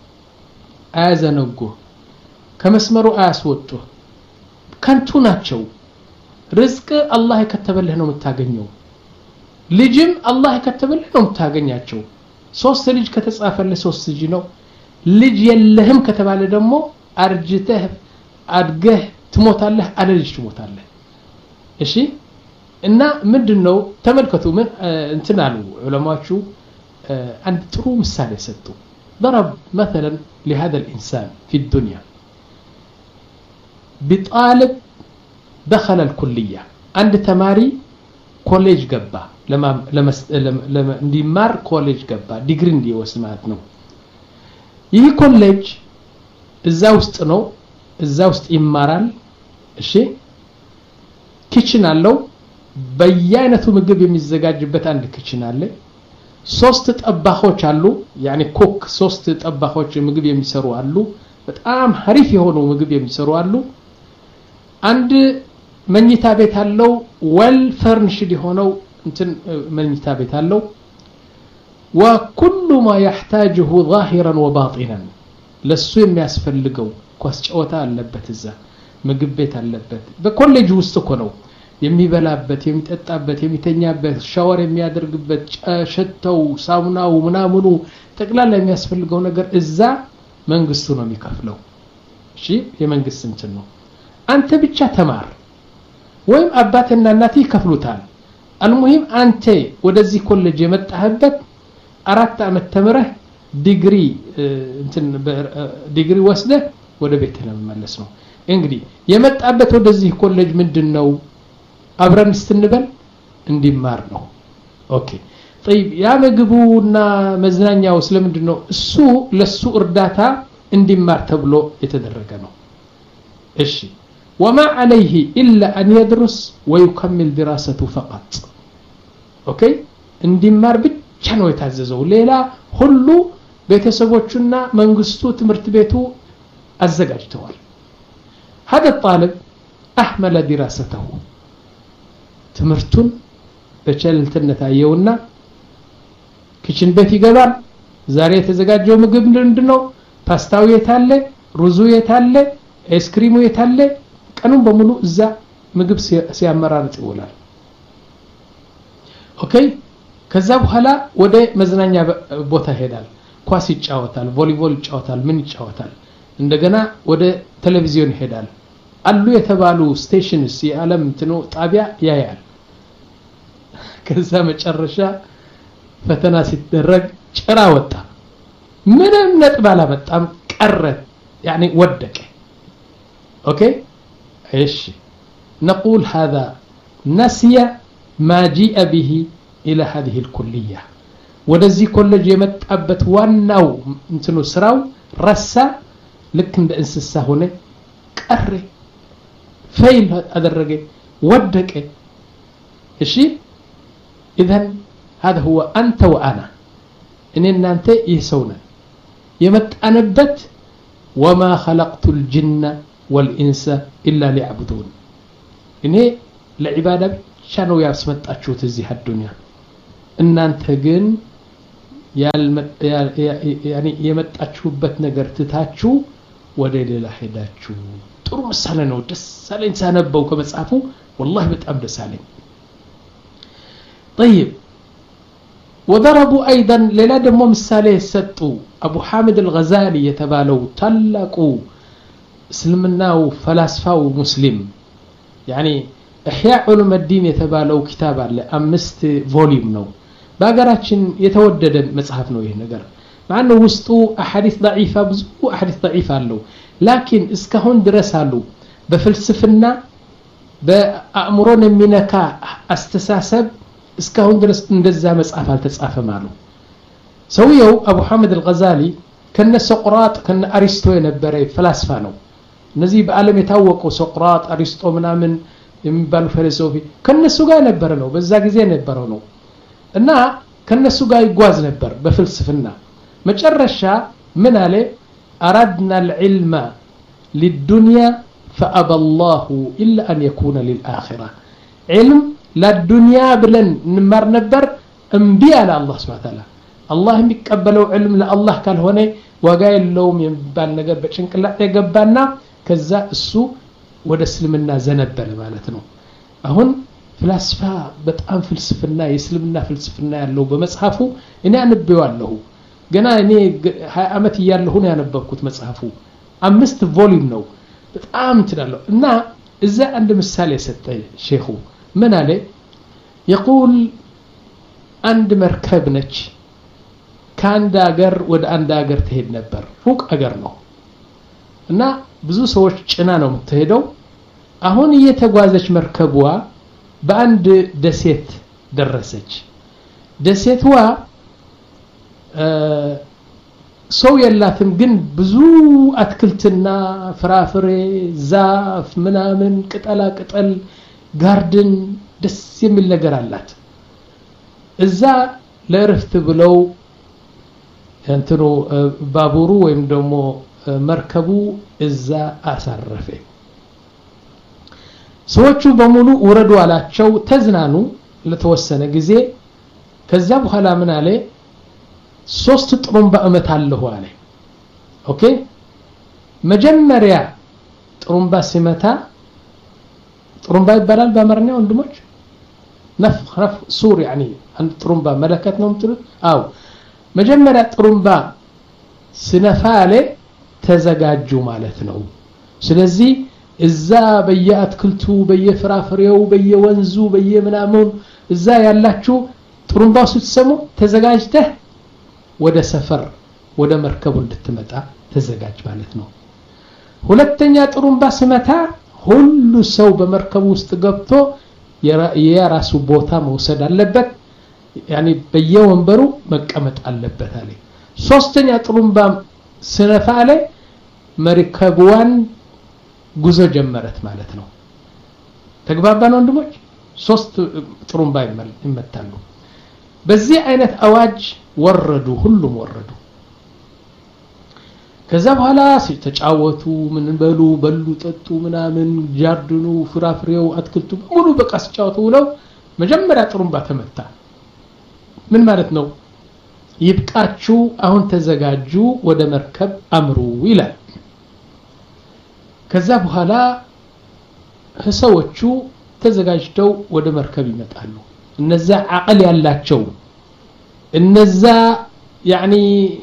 አያዘነጉ ከመስመሩ አያስወጡ ከንቱ ናቸው ርዝቅ አላህ የከተበልህ ነው የምታገኘው ልጅም አላህ የከተበልህ ነው የምታገኛቸው ሶስት ልጅ ከተጻፈለ ሶስት ልጅ ነው ልጅ የለህም ከተባለ ደግሞ አርጅተህ አድገህ ትሞታለህ አለ ልጅ ትሞታለህ እሺ እና ምንድነው ተመልከቱ ምን እንትን አሉ ዑለማዎቹ አንድ ጥሩ ምሳሌ ሰጡ ضرب مثلا لهذا الانسان في الدنيا بطالب دخل الكليه عند تماري كوليج ገባ ለማ እንዲማር ኮሌጅ ገባ ዲግሪ እንዲወስድ ማለት ነው ይህ ኮሌጅ እዛ ውስጥ ነው እዛ ውስጥ ይማራል እሺ ኪችን አለው በየአይነቱ ምግብ የሚዘጋጅበት አንድ ኪችን አለ ሶስት ጠባኾች አሉ يعني ኮክ ሶስት ጠባኾች ምግብ የሚሰሩ አሉ በጣም ሐሪፍ የሆኑ ምግብ የሚሰሩ አሉ አንድ መኝታ ቤት አለው ወል ፈርኒሽድ የሆነው እንትን መኝታ ቤት አለው وكل ما يحتاجه ظاهرا وباطنا ለሱ የሚያስፈልገው ኳስጨዋታ አለበት እዛ ምግብ ቤት አለበት በኮሌጅ ውስጥ እኮ ነው የሚበላበት የሚጠጣበት የሚተኛበት ሻወር የሚያደርግበት ሸተው ሳሙናው ምናምኑ ተቅላላ የሚያስፈልገው ነገር እዛ መንግስቱ ነው የሚከፍለው እሺ የመንግስት እንትን ነው አንተ ብቻ ተማር ወይም አባትና እናት ይከፍሉታል المهم አንተ ወደዚህ ኮሌጅ የመጣህበት አራት አመት ተምረህ ዲግሪ እንትን ዲግሪ ወስደህ ወደ ቤት ለመመለስ ነው እንግዲህ የመጣበት ወደዚህ ኮሌጅ ምንድነው አብረን ስትንበል እንዲማር ነው ኦኬ طيب ያ ምግቡና መዝናኛው ስለምንድነው እሱ ለሱ እርዳታ እንዲማር ተብሎ የተደረገ ነው እሺ وما عليه الا ان يدرس ويكمل دراسته فقط اوكي እንዲማር ብቻ ነው የታዘዘው ሌላ ሁሉ ቤተሰቦቹና መንግስቱ ትምህርት ቤቱ አዘጋጅተዋል هذا الطالب احمل دراسته ትምህርቱን በቸልተነት አየውና ኪችን ቤት ይገባል ዛሬ የተዘጋጀው ምግብ ምንድነው ፓስታው የታለ ሩዙ የታለ አይስክሪሙ የታለ ቀኑን በሙሉ እዛ ምግብ ሲያመራርጥ ይውላል ኦኬ ከዛ በኋላ ወደ መዝናኛ ቦታ ይሄዳል ኳስ ይጫወታል ቮሊቦል ይጫወታል ምን ይጫወታል እንደገና ወደ ቴሌቪዥን ይሄዳል አሉ የተባሉ ስቴሽንስ የዓለም እንትኑ ጣቢያ ያያል ከዛ መጨረሻ ፈተና ሲደረግ ጭራ ወጣ ምንም ነጥብ አላመጣም ቀረ يعني ወደቀ اوكي ايش نقول هذا نسي ما جاء به الى هذه الكليه ወደዚህ ኮሌጅ የመጣበት ዋናው እንትኑ ስራው ረሳ ልክ እንደ እንስሳ ሆነ ቀረ ፌል አደረገ ወደቀ እሺ اذا هذا هو انت وانا اننا انت يسونا يمطانبت وما خلقت الجن والانس الا ليعبدون اني لعباده شنو ያስመጣችሁት እዚህ الدنيا እናንተ ግን ያኒ የመጣችሁበት ነገር ትታችሁ ወደ ሌላ ሄዳችሁ ጥሩ ምሳሌ ነው ደስ ሳለኝ ሳነበው ከመጽሐፉ والله በጣም ደስ አለኝ طيب وضربوا ايضا ሌላ ደግሞ ምሳሌ ሰጡ አቡ ሐሚድ الغزالي የተባለው ታላቁ እስልምናው ፈላስፋው ሙስሊም يعني احياء علوم الدين የተባለው ኪታብ አለ አምስት ቮሊዩም ነው ባገራችን የተወደደ መጽሐፍ ነው ይሄ ነገር ማነው ውስጡ አሐዲስ ضعيفه ብዙ አሐዲስ ضعيفه አለው لكن እስካሁን ድረስ አሉ በፍልስፍና በአእምሮን የሚነካ አስተሳሰብ እስካሁን ድረስ እንደዛ መጽሐፍ አልተጻፈም አሉ ሰውየው አቡ ሐሚድ الغزالي ከነ ሶቅራጥ ከነ አሪስቶ የነበረ ፈላስፋ ነው እነዚህ በአለም የታወቁ ሶቅራጥ አሪስቶ ምናምን የሚባሉ ፈለሶፊ ከነሱ ጋር ነበር ነው በዛ ጊዜ ነበረው ነው እና ከነሱ ጋር ይጓዝ ነበር በፍልስፍና መጨረሻ ምን አለ አራድና العلم للدنيا فأبى الله إلا أن يكون للآخرة علم للدنيا بلن نمر نبر انبياء على الله سبحانه وتعالى الله يقبلوا علم لله قال هنا وقاي اللوم يبال ነገር በጭንቅላት የገባና ከዛ እሱ ወደ እስልምና ዘነበለ ማለት ነው አሁን ፍልስፋ በጣም ፍልስፍና የእስልምና ፍልስፍና ያለው በመጽሐፉ እኔ አንብቤዋለሁ ገና እኔ ሃያ አመት ያያለሁ ነው ያነበብኩት መጽሐፉ አምስት ቮሊዩም ነው በጣም ትላለው እና እዛ አንድ ምሳሌ ሰጠ ሼኹ ምን አለ يقول አንድ መርከብ ነች ከአንድ ሀገር ወደ አንድ ሀገር ትሄድ ነበር ሩቅ ሀገር ነው እና ብዙ ሰዎች ጭና ነው የምትሄደው አሁን እየተጓዘች መርከቧ በአንድ ደሴት ደረሰች ደሴቷ ሰው የላትም ግን ብዙ አትክልትና ፍራፍሬ ዛፍ ምናምን ቅጠላ ቅጠል ጋርደን ደስ የሚል ነገር አላት እዛ ለርፍት ብለው እንትኑ ባቡሩ ወይም ደግሞ መርከቡ እዛ አሳረፈ ሰዎቹ በሙሉ ወረዱ አላቸው ተዝናኑ ለተወሰነ ጊዜ ከዛ በኋላ ምን አለ ሶስት ጥሩምባ እመታለሁ አለ ኦኬ መጀመሪያ ጥሩምባ ሲመታ ጥሩምባ ይባላል በአማርኛ ወንድሞች ነፍኽ ነፍ ሱር يعني አንድ ጥሩምባ መለከት ነው የምትሉት አው መጀመሪያ ጥሩምባ ሲነፋለ ተዘጋጁ ማለት ነው ስለዚህ እዛ በየአትክልቱ በየፍራፍሬው በየወንዙ በየምናምን እዛ ያላችሁ ጥሩምባው ስትሰሙ ተዘጋጅተህ ወደ ሰፈር ወደ መርከቡ እንድትመጣ ተዘጋጅ ማለት ነው ሁለተኛ ጥሩምባ ሲመታ ሁሉ ሰው በመርከቡ ውስጥ ገብቶ የራሱ ቦታ መውሰድ አለበት يعني በየወንበሩ መቀመጥ አለበት አለ ሶስተኛ ጥሩምባ ሲነፋለ መርከቧን ጉዞ ጀመረት ማለት ነው ተግባባን ወንድሞች ሶስት ጥሩምባ ይመታሉ በዚህ አይነት አዋጅ ወረዱ ሁሉም ወረዱ ከዛ በኋላ ሲተጫወቱ ምን በሉ በሉ ጠጡ ምናምን ጃርድኑ ፍራፍሬው አትክልቱ ሙሉ በቃ ሲጫወቱ ብለው መጀመሪያ ጥሩምባ ተመታ ምን ማለት ነው ይብቃችሁ አሁን ተዘጋጁ ወደ መርከብ አምሩ ይላል ከዛ በኋላ ሰዎቹ ተዘጋጅተው ወደ መርከብ ይመጣሉ እነዛ አቅል ያላቸው እነዛ ያኒ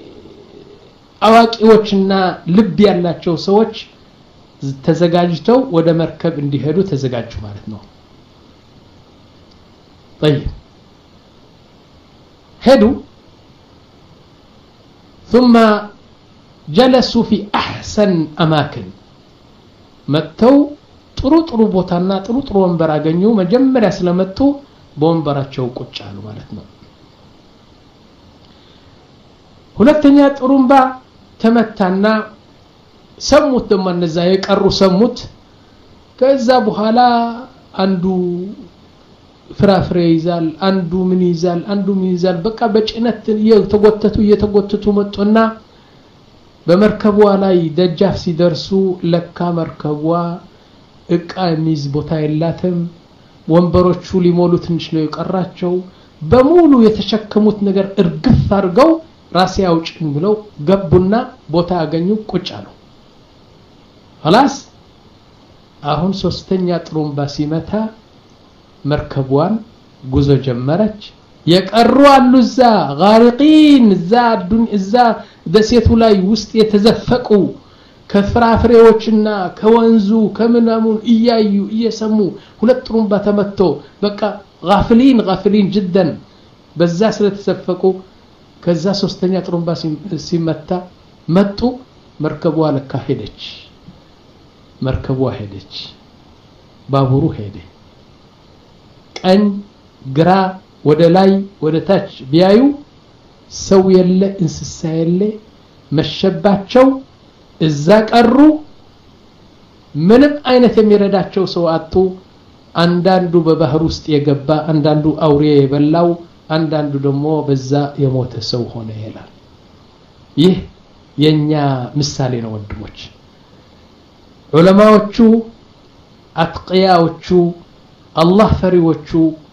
አዋቂዎችና ልብ ያላቸው ሰዎች ተዘጋጅተው ወደ መርከብ እንዲሄዱ ተዘጋጁ ማለት ነው طيب هدوا ثم جلسوا في احسن اماكن መተው ጥሩ ጥሩ ቦታና ጥሩ ጥሩ ወንበር አገኙ መጀመሪያ ስለመጡ በወንበራቸው ቁጭ አሉ ማለት ነው ሁለተኛ ጥሩምባ ተመታና ሰሙት ደሞ እነዛ የቀሩ ሰሙት ከዛ በኋላ አንዱ ፍራፍሬ ይዛል አንዱ ምን ይዛል አንዱ ምን ይዛል በቃ በጭነት እየተጎተቱ እየተጎተቱ መጡና በመርከቧ ላይ ደጃፍ ሲደርሱ ለካ መርከቧ እቃ የሚዝ ቦታ የላትም ወንበሮቹ ሊሞሉ ትንሽ ነው የቀራቸው በሙሉ የተሸከሙት ነገር እርግፍ አድርገው ራስ ያውጭን ብለው ገቡና ቦታ ያገኙ ቁጭ አሉ خلاص አሁን ሶስተኛ ጥሩምባ ሲመታ መርከቧን ጉዞ ጀመረች የቀሩ አሉ እዛ غارقين እዛ ዱን እዛ ደሴቱ ላይ ውስጥ የተዘፈቁ ከፍራፍሬዎችና ከወንዙ ከምናሙን እያዩ እየሰሙ ሁለት ጥሩምባ ተመቶ በቃ غافلين غافلين جدا በዛ ስለተዘፈቁ ከዛ ሶስተኛ ጥሩምባ ሲመታ መጡ መርከቧ ለካ ሄደች መርከቧ ሄደች ባቡሩ ሄደ ቀኝ ግራ ወደ ላይ ወደ ታች ቢያዩ ሰው የለ እንስሳ የለ መሸባቸው እዛ ቀሩ ምንም አይነት የሚረዳቸው ሰው አጡ አንዳንዱ በባህር ውስጥ የገባ አንዳንዱ አውሬ የበላው አንዳንዱ ደግሞ በዛ የሞተ ሰው ሆነ ይላል ይህ የኛ ምሳሌ ነው ወንድሞች ዑለማዎቹ አጥቂያዎቹ አላህ ፈሪዎቹ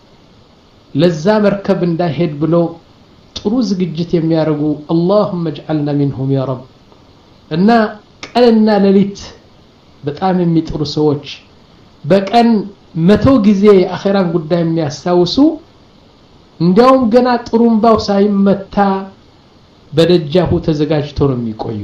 ለዛ መርከብ እንዳይሄድ ብለው ጥሩ ዝግጅት የሚያደርጉ اللهم اجعلنا منهم يا رب እና ቀንና ሌሊት በጣም የሚጥሩ ሰዎች በቀን መቶ ጊዜ አኺራን ጉዳይ የሚያሳውሱ እንዲያውም ገና ጥሩምባው ሳይመታ በደጃፉ ተዘጋጅቶ ነው የሚቆዩ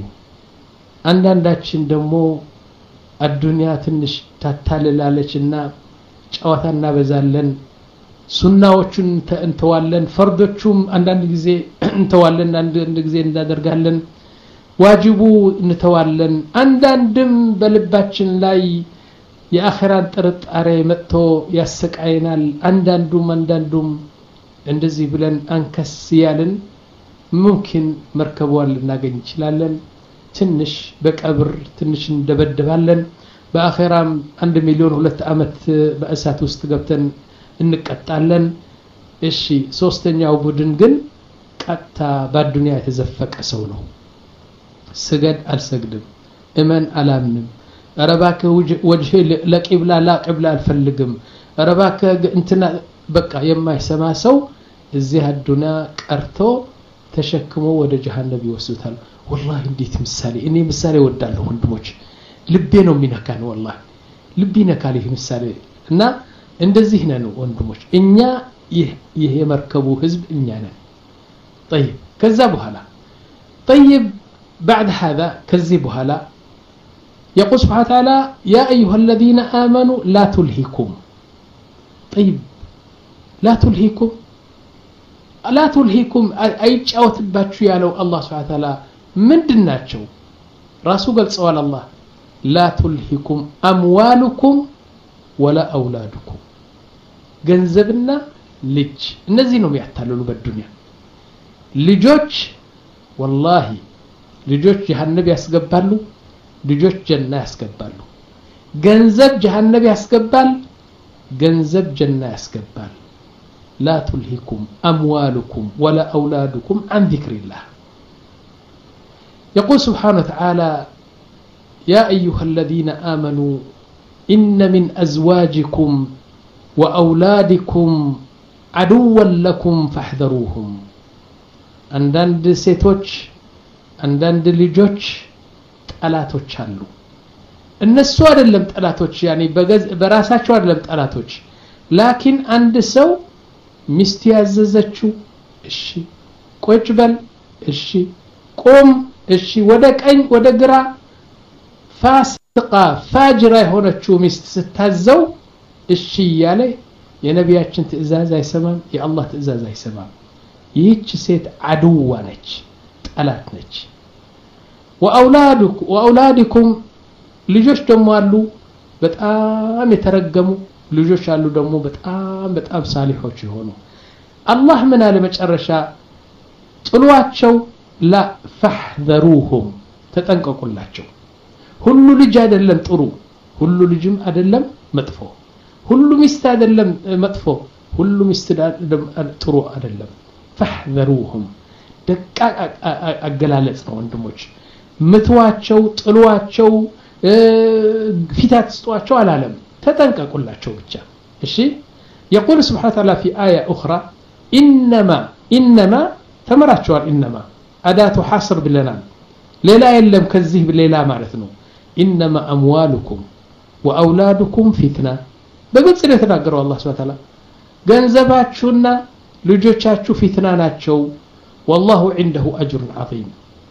አንዳንዳችን ደግሞ አዱንያ ትንሽ ታታልላለችና ጨዋታና በዛለን ሱናዎቹን እንተዋለን ፈርዶቹም አንዳንድ ጊዜ እንተዋለን አንዳንድ ጊዜ እንዳደርጋለን ዋጅቡ እንተዋለን አንዳንድም በልባችን ላይ የአኺራን ጥርጣሬ መጥቶ ያሰቃየናል አንዳንዱም አንዳንዱም እንደዚህ ብለን አንከስ ያልን ممكن መርከቧን ልናገኝ ይችላለን ትንሽ በቀብር ትንሽ እንደበደባለን በአኺራም አንድ ሚሊዮን ሁለት አመት በእሳት ውስጥ ገብተን እንቀጣለን እሺ ሶስተኛው ቡድን ግን ቀጣ በዱንያ የተዘፈቀ ሰው ነው ስገድ አልሰግድም እመን አላምንም አረባከ ወጅሄ ለቂብላ ላ ቂብላ አልፈልግም አረባከ እንትና በቃ የማይሰማ ሰው እዚህ አዱንያ ቀርቶ ተሸክሞ ወደ ጀሃነም ይወስዱታል والله እንዴት ምሳሌ እኔ ምሳሌ ወዳለሁ ወንድሞች ልቤ ነው የሚነካን والله ልቤ ነካል ይህ ምሳሌ እና እንደዚህ ነን ወንድሞች እኛ ይሄ መርከቡ ህዝብ እኛ ነን طيب ከዛ በኋላ طيب بعد هذا كذي بهلا يقول سبحانه وتعالى يا أيها الذين آمنوا لا تلهكم طيب لا تلهكم لا تلهكم أي جاوت باتشو يا لو الله سبحانه وتعالى من دناتشو راسو قال سؤال الله لا تلهكم أموالكم ولا أولادكم جنزبنا لج نزينهم يحتلون بالدنيا لجوج والله ልጆች ጀሃነም ያስገባሉ ልጆች ጀና ያስገባሉ ገንዘብ ጀሃነም ያስገባል ገንዘብ ጀና ያስገባል لا تلهكم أموالكم ولا أولادكم عن ذكر الله. يقول سبحانه وتعالى يا أيها الذين آمنوا إن من أزواجكم وأولادكم عدوا لكم فاحذروهم. عندند ሴቶች አንዳንድ ልጆች ጠላቶች አሉ። እነሱ አይደለም ጠላቶች ያኒ በራሳቸው አይደለም ጠላቶች ላኪን አንድ ሰው ሚስት ያዘዘችው እሺ ቁጭ በል እሺ ቆም እሺ ወደ ቀኝ ወደ ግራ ፋስቃ ፋጅራ የሆነችው ሚስት ስታዘው እሺ ያለ የነቢያችን ትእዛዝ አይሰማም የአላህ ትእዛዝ አይሰማም። ይህች ሴት አድዋ ነች ጠላት ነች። ወአውላዱኩም ወአውላዲኩም ልጆች ደግሞ አሉ በጣም የተረገሙ ልጆች አሉ ደግሞ በጣም በጣም ሳሊሖች የሆኑ አላህ ምን አለ መጨረሻ ጥሏቸው ላ فاحذروهم ተጠንቀቁላቸው። ሁሉ ልጅ አይደለም ጥሩ ሁሉ ልጅም አይደለም መጥፎ ሁሉ ሚስት አይደለም መጥፎ ሁሉ ሚስት ጥሩ አይደለም። فاحذروهم ደቃቅ አገላለጽ ነው ወንድሞች። ምትዋቸው ጥሏቸው ፊታት ስጧቸው አላለም ተጠንቀቁላቸው ብቻ እሺ። يقول سبحانه وتعالى في آية أخرى إنما إنما تمراتشوال إنما أداة حصر باللنام لا يلم كذيه بالليلة معناتنا إنما أموالكم وأولادكم فتنة بقول سنة تناقروا الله سبحانه وتعالى جنزباتشونا لجوتشاتشو فتنة ناتشو والله عنده أجر عظيم.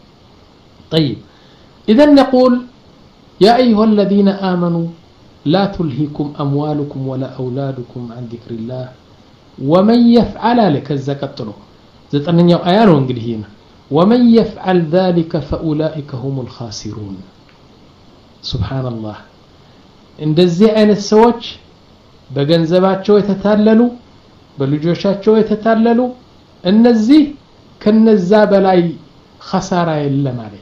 طيب إذن نقول يا أيها الذين آمنوا لا تلهكم أموالكم ولا أولادكم عن ذكر الله ومن يفعل لك الزكاة زتنيا آيان وانجليين ومن يفعل ذلك فأولئك هم الخاسرون. سبحان الله እንደዚህ አይነት ሰዎች በገንዘባቸው የተታለሉ በልጆቻቸው የተታለሉ እነዚህ ከነዛ በላይ خسارة የለም ማለት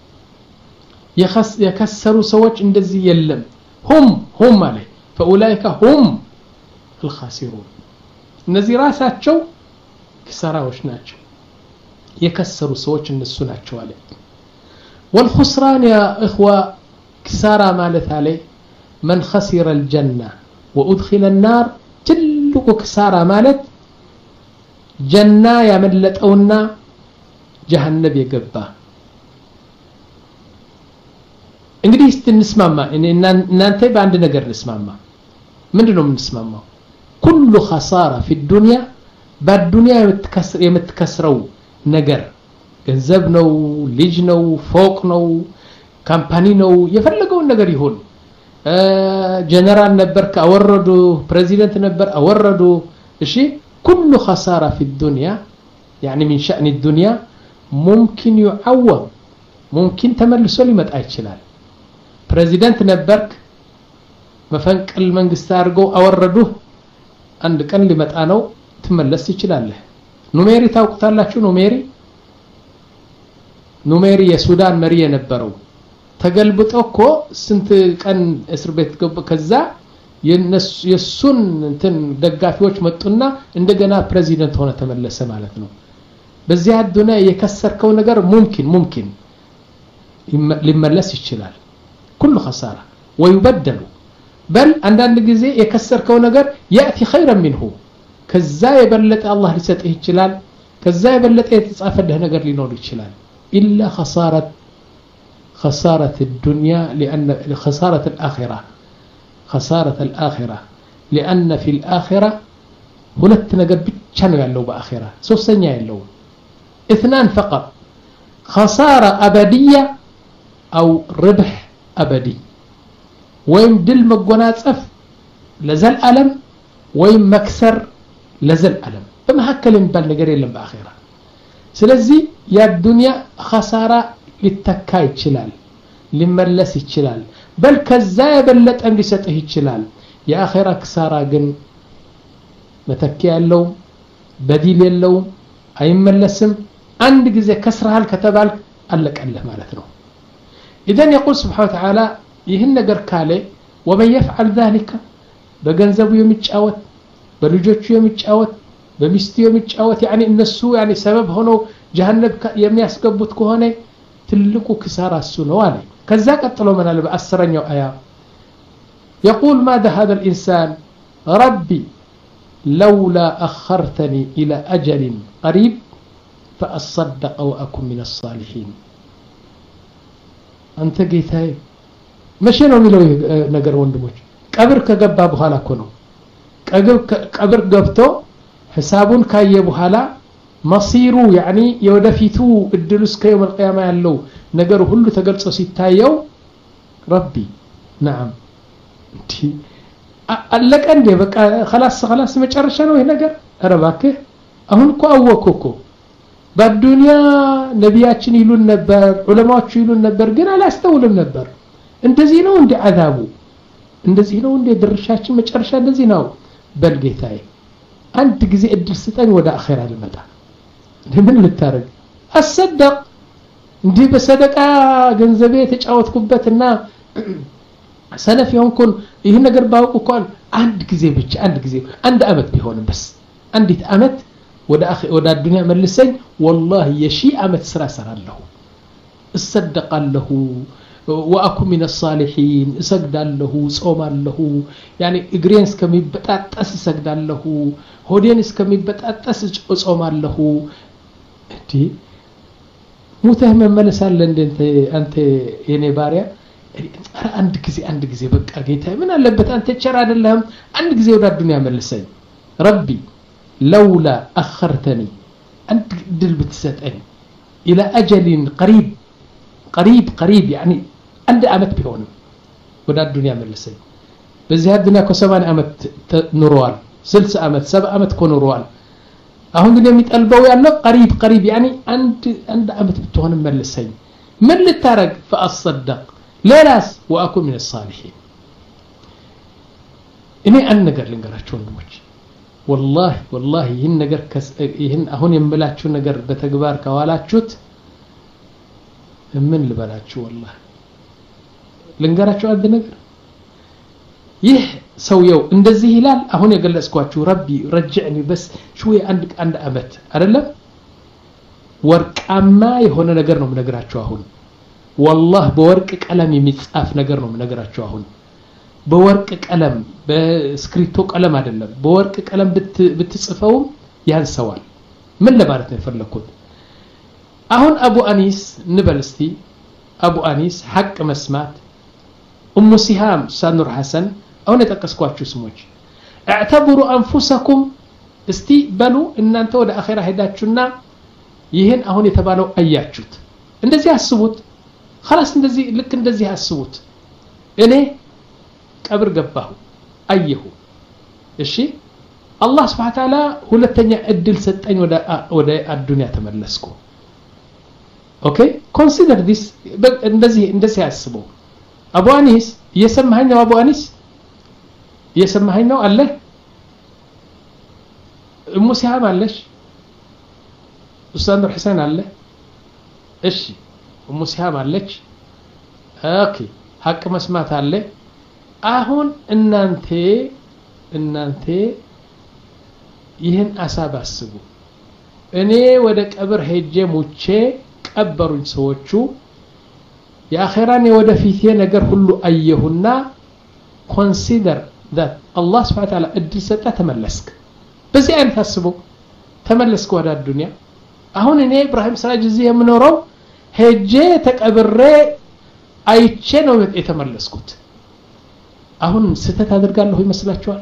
የከሰሩ ሰዎች እንደዚህ የለም هم هم ማለት فأولئك هم الخاسرون እነዚህ ራሳቸው ክሳራዎች ናቸው የከሰሩ ሰዎች እነሱ ናቸው አለ። والخسران يا إخوة كسارة ማለት አለ من خسر الجنة وأدخل النار ትልቁ ክሳራ ማለት ጀና ያመለጠውና ጀሃነም የገባ። እንግዲህ እስቲ እንስማማ እናንተ በአንድ ነገር እንስማማ። ምንድነው የምንስማማው? كل خسارة في الدنيا በዱንያ የምትከስር የምትከስረው ነገር ገንዘብ ነው ልጅ ነው ፎቅ ነው ካምፓኒ ነው የፈለገውን ነገር ይሁን ጀነራል ነበር ካወረዱ ፕሬዚደንት ነበር አወረዱ እሺ كل خسارة في الدنيا يعني من شأن الدنيا ممكن يعوض ممكن تملسو ሊመጣ ይችላል። ፕሬዚደንት ነበርክ መፈንቅል መንግስት አድርገው አወረዱ አንድ ቀን ሊመጣ ነው ትመለስ ይችላል። ኑሜሪ ታውቁታላችሁ? ኑሜሪ ኑሜሪ የሱዳን መሪ የነበረው ተገልብጦ እኮ ስንት ቀን እስር ቤት ገባ። ከዛ የሱን እንትን ደጋፊዎች መጡና እንደገና ፕሬዚደንት ሆነ ተመለሰ ማለት ነው። በዚህ አዱንያ የከሰርከው ነገር ممكن ممكن ሊመለስ ይችላል። كل خسارة ويبدل بل عندنا ጊዜ የከሰርከው ነገር يأتي خيرا منه ከዛ የበለጠ አላህ ሊሰጥህ ይችላል። ከዛ የበለጠ የተጻፈልህ ነገር ሊኖር ይችላል። إلا خسارة خسارة الدنيا لأن خسارة الآخرة خسارة الآخرة لأن في الآخرة ሁለት ነገር ብቻ ነው ያለው በአኺራ ሶስተኛ ያለው اثنان فقط خسارة أبدية أو ربح أبدي ويم دل مغناصف لزل ألم ويم مكسر لزل ألم فما هكلم يبال ነገር የለም በአኺራ። ስለዚህ ያ ዱንያ خسارة ሊተካ ይችላል ሊመለስ ይችላል በል ከዛ የበለጠም ሊሰጥህ ይችላል። የአኺራ ክሳራ ግን መተኪያ ያለው በዲል የለው አይመለስም። አንድ ጊዜ ከስራሃል ከተባል አለቀልህ ማለት ነው። اذا يقول سبحانه وتعالى ይህን ነገር ካለ ومن يفعل ذلك በገንዘቡ የሚጫወት በልጆቹ የሚጫወት በሚስቱ የሚጫወት يعني እነሱ يعني ሰበብ ሆኖ ጀሃነም የሚያስገቡት ከሆነ ትልቁ ክሳራ እሱ ነው አለ ከዛ ቀጥሎ ምን አለ በአስረኛው አያ يقول ماذا هذا الإنسان ربي لولا أخرتني إلى أجل قريب فأصدق وأكون من الصالحين أنت قيتاي مشي ነው የሚለው ነገር ወንድሞች ቀብር ከገባ በኋላ እኮ ነው ቀብር ገብቶ ሐሳቡን ካየ በኋላ መሲሩ يعني የወደፊቱ እድሉስ ከየውም القيامه ያለው ነገር ሁሉ ተገልጾ ሲታየው ረቢ نعم አለቀ እንደ በቃ خلاص خلاص መጨረሻ ነው ይሄ ነገር ኧረ እባክህ አሁን እኮ አወኩ በዱንያ ነቢያችን ይሉን ነበር ዑለማዎች ይሉን ነበር ግን አላስተውልም ነበር እንደዚህ ነው እንደ አዛቡ እንደዚህ ነው እንደ ድርሻችን መጨረሻ እንደዚህ ነው በልጌታዬ አንድ ጊዜ እድል ስጠኝ ወደ አኺራ ልመጣ ለምን ልታረግ አሰደቅ እንዴ በሰደቃ ገንዘቤ ተጫወትኩበትና ሰነፍ ይሆንኩን ይሄ ነገር ባውቁ እንኳን አንድ ጊዜ ብቻ አንድ ጊዜ አንድ አመት ቢሆን በስ አንዲት አመት ወደ አኺ ወደ ዱንያ መልሰኝ والله የሺ አመት ስራ ሰራለሁ እሰደቃለሁ واكون من الصالحين اسجدالله صومالله يعني اجرين እስከሚበጣጠስ እስገዳለሁ ሆዴን እስከሚበጣጠስ ጾማለሁ እንዴ ሙተህ መመለሳለ እንዴ አንተ የኔ ባሪያ አንድ ጊዜ አንድ ጊዜ በቃ ጌታ ምን አለበት አንተ ቸር አይደለም አንድ ጊዜ ወደ ዱንያ መልሰኝ ረቢ لولا اخرتني انت دل بتسطني الى اجل قريب قريب قريب يعني عند አመት ቢሆን ወደ ዱንያ መልሰኝ በዚህ ዱንያ ከ80 አመት ኑሯል ስልሳ አመት ሰባ አመት ኮኑሯል አሁን ግን የሚጠልበው ያለው قريب قريب يعني عند عند አመት ብትሆን መልሰኝ ምን ልታረግ فاصدق ሌላስ واكون من الصالحين እኔ አንድ ነገር ልንገራችሁ ወንድሞች والله والله ይህን ነገር ይህን አሁን የምላችሁ ነገር በተግባር ካዋላችሁት ምን ልበላችሁ والله ልንገራችሁ አንድ ነገር ይህ ሰውየው እንደዚህ ይላል አሁን የገለጽኳችሁ ረቢ ረጅዕኒ በስ شوي አንድ አንድ አመት አይደለም ወርቃማ የሆነ ነገር ነው የምነግራችሁ አሁን والله በወርቅ ቀለም የሚጻፍ ነገር ነው የምነግራችሁ አሁን በወርቅ ቀለም በስክሪፕቶ ቀለም አይደለም በወርቅ ቀለም ብትጽፈው ያንሰዋል ምን ለማለት ነው የፈለኩት አሁን አቡ አኒስ ንበልስቲ አቡ አኒስ ሐቅ መስማት ام سهام سانور حسن አሁን የተቀስኳችሁ ስሞች اعتبروا انفسكم እስቲ በሉ እናንተ ወደ አኺራ ሄዳችሁና ይሄን አሁን የተባለው አያችሁት እንደዚህ አስቡት خلاص እንደዚህ ልክ እንደዚህ አስቡት እኔ ቀብር ገባሁ አየሁ እሺ አላህ Subhanahu Wa Ta'ala ሁለተኛ እድል ሰጠኝ ወደ ወደ አዱንያ ተመለስኩ ኦኬ consider this እንደዚህ እንደዚህ አስቡ አቡ አኒስ እየሰማኸኝ ነው አቡ አኒስ እየሰማኸኝ ነው አለ እሙ ሲሃም አለሽ ኡስታዝ ኑር ሁሴን አለ እሺ እሙ ሲሃም አለች ኦኬ ሐቅ መስማት አለ አሁን እናንተ እናንተ ይህን አሳብ አስቡ እኔ ወደ ቀብር ሄጄ ሙቼ ቀበሩኝ ሰዎቹ የአኺራን የወደፊት ነገር ሁሉ አየሁና consider that Allah Subhanahu Wa Ta'ala እድል ሰጣ ተመለስክ በዚህ አይነት አስቡ ተመለስክ ወደ ዱንያ አሁን እኔ ኢብራሂም ሰራጅ እዚህ የምኖረው ሄጄ ተቀብሬ አይቼ ነው የተመለስኩት አሁን ስተት አደርጋለሁ ይመስላችኋል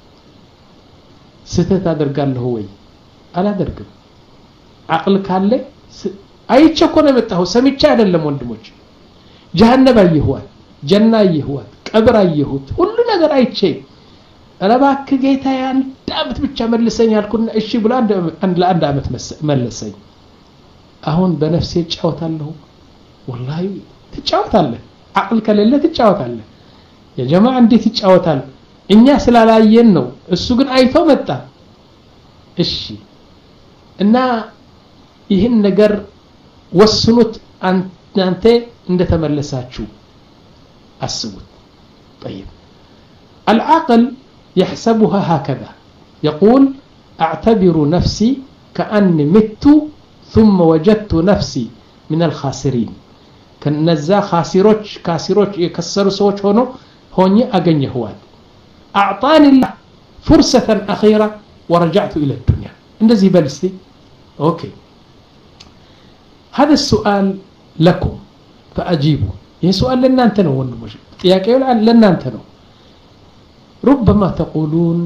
ስተት አደርጋለሁ ወይ አላደርግም አቅል ካለ አይቼ እኮ ነው የመጣሁት ሰምቼ አይደለም ወንድሞች ጀሃነም አየሁት ጀና አየሁት ቀብር አየሁት ሁሉ ነገር አይቼ አላባክ ጌታ አንድ አመት ብቻ መልሰኝ አልኩና እሺ ብሎ አንድ ለአንድ አመት መለሰኝ አሁን በነፍሴ ጫወታለሁ والله ትጫወታለህ አቅል ከሌለ ትጫወታለህ የጀማዓ እንዴት ይጫወታል እኛ ስላላየን ነው እሱ ግን አይቶ መጣ እሺ እና ይህን ነገር ወስኑት አንተ እንደተመለሳችሁ አስቡት طيب العقل يحسبها هكذا يقول أعتبر نفسي كأني مت ثم وجدت نفسي من الخاسرين كنزا خاسروች كاسروች يكسروا سوچ ሆኖ ሆኜ አገኘሁዋል أعطاني الله فرصة أخيرة ورجعت إلى الدنيا እንደዚህ በልስቲ أوكي هذا السؤال لكم فأجيبوا ይህ سؤال ለእናንተ ነው ወንድሞች ጥያቄው ለእናንተ ነው ربما تقولون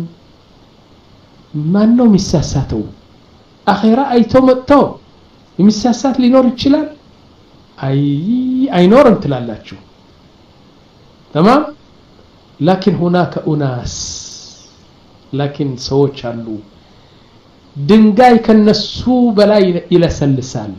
ማን ነው የሚሳሳተው አኺራ አይቶ መጥቶ የሚሳሳት ሊኖር ይችላል አይ አይኖርም ትላላችሁ تمام لكن هناك أناس لكن ሰዎች አሉ ድንጋይ ከነሱ በላይ ይለሰልሳል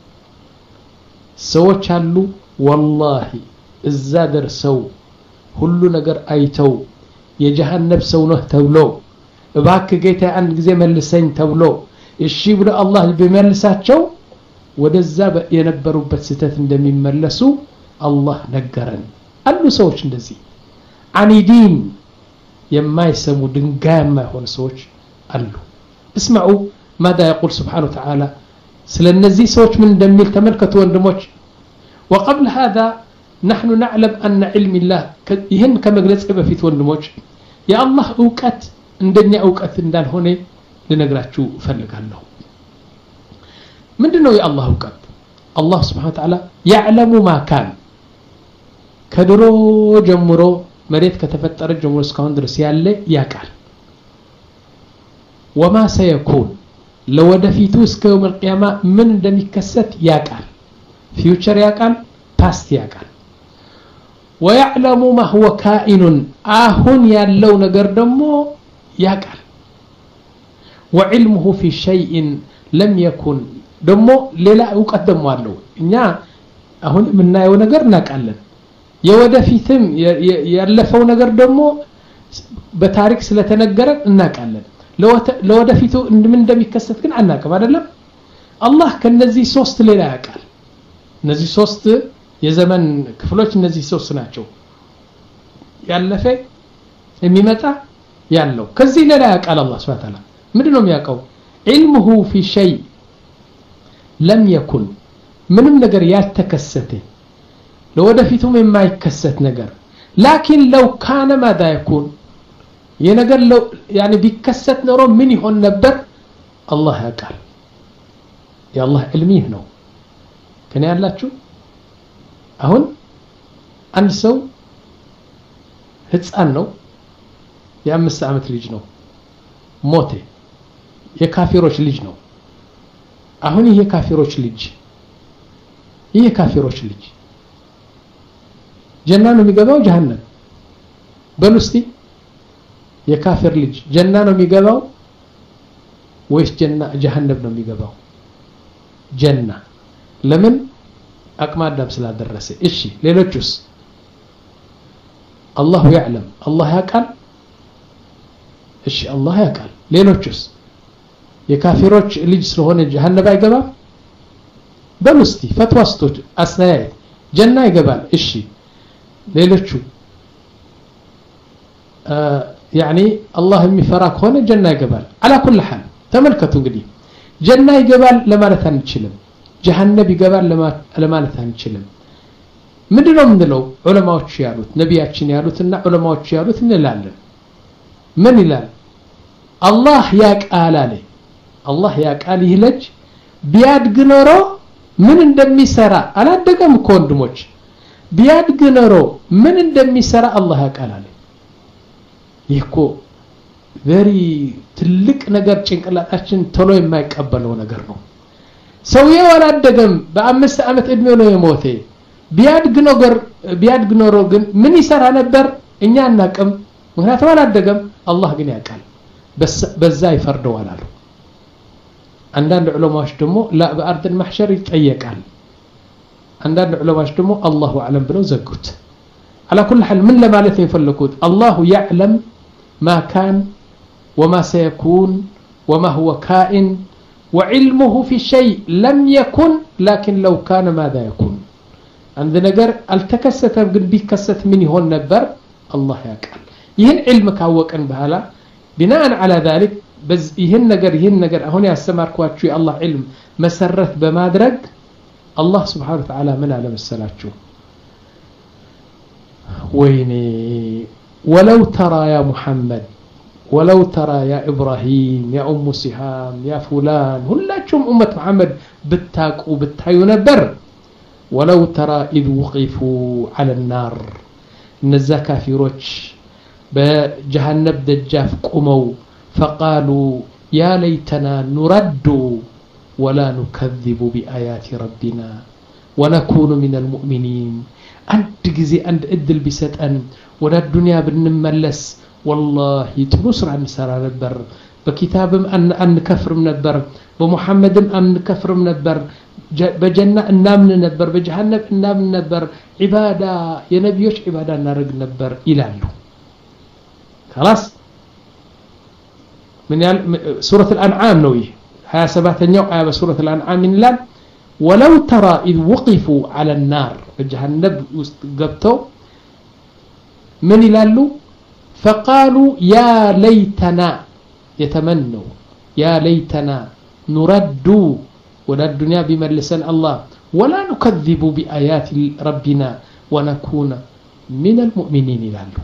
ሰዎች አሉ والله እዛ ደርሰው ሁሉ ነገር አይተው የጀሃነም ሰው ነው ተብሎ እባክህ ጌታ አንድ ጊዜ መልሰኝ ተብሎ እሺ ብሎ አላህ ቢመልሳቸው ወደዛ የነበሩበት ስተት እንደሚመለሱ አላህ ነገረን አሉ ሰዎች እንደዚህ አኒዲን የማይሰሙ ድንጋያማ የሆኑ ሰዎች አሉ اسمعوا ماذا يقول سبحانه وتعالى ስለነዚህ ሰዎች ምን እንደሚል ተመልከቱ ወንድሞች وقبل هذا نحن نعلم أن علم الله ይህን ከመግለጽ በፊት ወንድሞች የአላህ ዕውቀት እንደኛ ዕውቀት እንዳልሆነ ልነግራችሁ ፈልጋለሁ ምንድነው የአላህ ዕውቀት አላህ Subhanahu Wa Ta'ala يعلم ما كان ከድሮ ጀምሮ መሬት ከተፈጠረ ጀምሮ እስካሁን ድረስ ያለ ያቃል وما سيكون ለወደፊቱ እስከ يوم القيامة ምን እንደሚከሰት ያቃል future ያቃል past ያቃል ويعلم ما هو كائن አሁን ያለው ነገር ደግሞ ያቃል وعلمه في شيء لم يكن ደሞ ሌላ ዕውቀት ደግሞ አለው እኛ አሁን ምናየው ነገር እናቃለን የወደፊትም ያለፈው ነገር ደግሞ በታሪክ ስለተነገረ እናቃለን ለወደፊቱ ምን እንደሚከሰት ግን አናቀም አይደለም አላህ ከነዚህ ሶስት ሌላ ያቃል እነዚህ ሶስት የዘመን ክፍሎች እነዚህ ሶስት ናቸው ያለፈ የሚመጣ ያለው ከዚህ ሌላ ያቃል አላህ Subhanahu Wa Ta'ala ምንድነው የሚያቀው علمه في شيء لم يكن ምንም ነገር ያልተከሰተ ለወደፊቱም የማይከሰት ነገር لكن لو كان ماذا يكون የነገር ለው يعني ቢከሰት ኖሮ ምን ይሆን ነበር አላህ ያቃል የአላህ ዕልሚህ ነው ከኔ ያላችሁ አሁን አንድ ሰው ህፃን ነው የአምስት ዓመት ልጅ ነው ሞተ የካፊሮች ልጅ ነው አሁን ይሄ ካፊሮች ልጅ ይሄ ካፊሮች ልጅ ጀና ነው የሚገባው ጀሃነም በሉስቲ የካፊር ልጅ ጀና ነው የሚገባው ወይስ ጀና ጀሃነም ነው የሚገባው ጀና ለምን አቅማዳም ስላደረሰ እሺ ሌሎችስ አላሁ يعلم አላህ ያቃል እሺ አላህ ያቃል ሌሎችስ የካፊሮች ልጅ ስለሆነ ጀሃነም አይገባም በሉስቲ ፈትዋስቶች አስተያየት ጀና ይገባል እሺ ሌሎቹ يعني الله የሚፈራ ከሆነ ጀና ይገባል على كل حال ተመልከቱ እንግዲህ ጀና ይገባል ለማለት አንችልም ጀሃነም ይገባል ለማለት አንችልም ምንድነው ምንለው ዑለማዎች ያሉት ነቢያችን ያሉትና ዑለማዎች ያሉት እንላለን ምን ይላል አላህ ያቃል አለ አላህ ያቃል ይልጅ ቢያድግ ኖሮ ምን እንደሚሰራ አላደገም እኮ ወንድሞች ቢያድግ ኖሮ ምን እንደሚሰራ አላህ ያቃል አለ ይኮ very ትልቅ ነገር ጭንቅላታችን ቶሎ የማይቀበለው ነገር ነው ሰውየው አላደገም በአምስት ዓመት እድሜው ነው የሞተ ቢያድግ ነገር ቢያድግ ኖሮ ግን ምን ይሰራ ነበር እኛ እናቀም ምክንያቱም አላደገም አላህ ግን ያቃል በዛ ይፈርደዋል አሉ አንዳንድ ዑለማዎች ደግሞ لا በአርድ المحشر ይጠየቃል አንዳንድ ዑለማዎች ደግሞ አላሁ አለም ብለው ዘጉት على كل حال من ለማለት የፈለኩት الله يعلم ما كان وما سيكون وما هو كائن وعلمه في شيء لم يكن لكن لو كان ماذا يكون عند نجر التكست ግን ቢከሰት ምን ይሆን ነበር الله يقال ይህን علم ካወቀን በኋላ بناء على ذلك بس ይሄን ነገር ይሄን ነገር አሁን ያስተማርኳችሁ የአላህ ዒልም መሰረት በማድረግ አላህ Subhanahu Wa Ta'ala ምን አለ መሰላችሁ ويني ولو ترى يا محمد ولو ترى يا إبراهيم يا أم سهام يا فلان هلاكم أمة محمد بتاقوا بتايو نبر ولو ترى إذ وقفوا على النار نزا كافروش بجهنم دجاف قموا فقالوا يا ليتنا نرد ولا نكذب بآيات ربنا ونكون من المؤمنين عند جزي عند إدل بستأن ولا الدنيا بنملس والله تنصر عن سرى نبر بكتابم أن أن كفر من البر بمحمد أن كفر من البر بجنة النام نبر بجهنم النام نبر عبادة يا نبيوش عبادة نرج نبر إلى له خلاص من سورة الأنعام نوي هيا سبعة نيو آية سورة الأنعام من لان ولو ترى إذ وقفوا على النار بجهنم قبتو من يلالو فقالوا يا ليتنا يتمنوا يا ليتنا نرد ولا الدنيا بملسان الله ولا نكذب بآيات ربنا ونكون من المؤمنين يلالو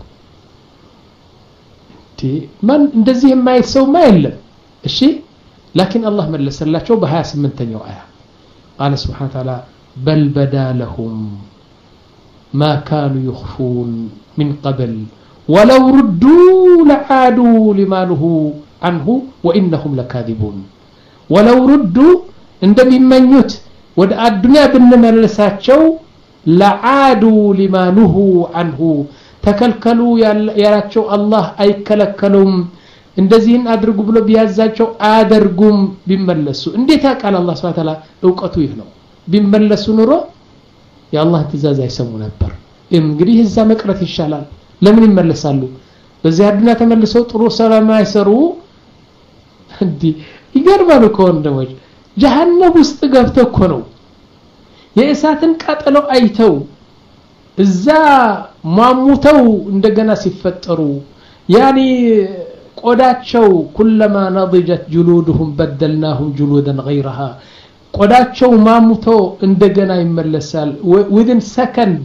من እንደዚህ የማይሰው ማይለም እሺ لكن الله መለሰላቸው በ28ኛው አያ قال سبحانه وتعالى بل بدا لهم ما كانوا يخفون من قبل ولو ردوا لعادوا لما نهوا عنه وإنهم لكاذبون ولو ردوا عندما يمنيت ወደ አዱንያ ብንመለሳቸው لعادوا لما نهوا عنه ተከልከሉ ያላቸው አላህ አይከለከሉም እንደዚህን አድርጉ ብሎ ቢያዛቸው አያደርጉም ቢመለሱ እንዴት ያቃል አላህ Subhanahu Wa Ta'ala ዕውቀቱ ይህ ነው ቢመለሱ ኑሮ የአላህ ትእዛዝ አይሰሙ ነበር እንግዲህ እዛ መቅረት ይሻላል ለምን ይመለሳሉ በዚህ አዱንያ ተመልሰው ጥሩ ሰላም አይሰሩ እንዴ ይገርማል እኮ እንደሞች ጀሃነም ውስጥ ገብተው እኮ ነው የእሳትን ቃጠሎ አይተው እዛ ማሙተው እንደገና ሲፈጠሩ ያኒ ቆዳቸው ኩለማ ነضجت جلودهم بدلناهم جلودا غيرها ቆዳቸው ማሙተው እንደገና ይመለሳል within second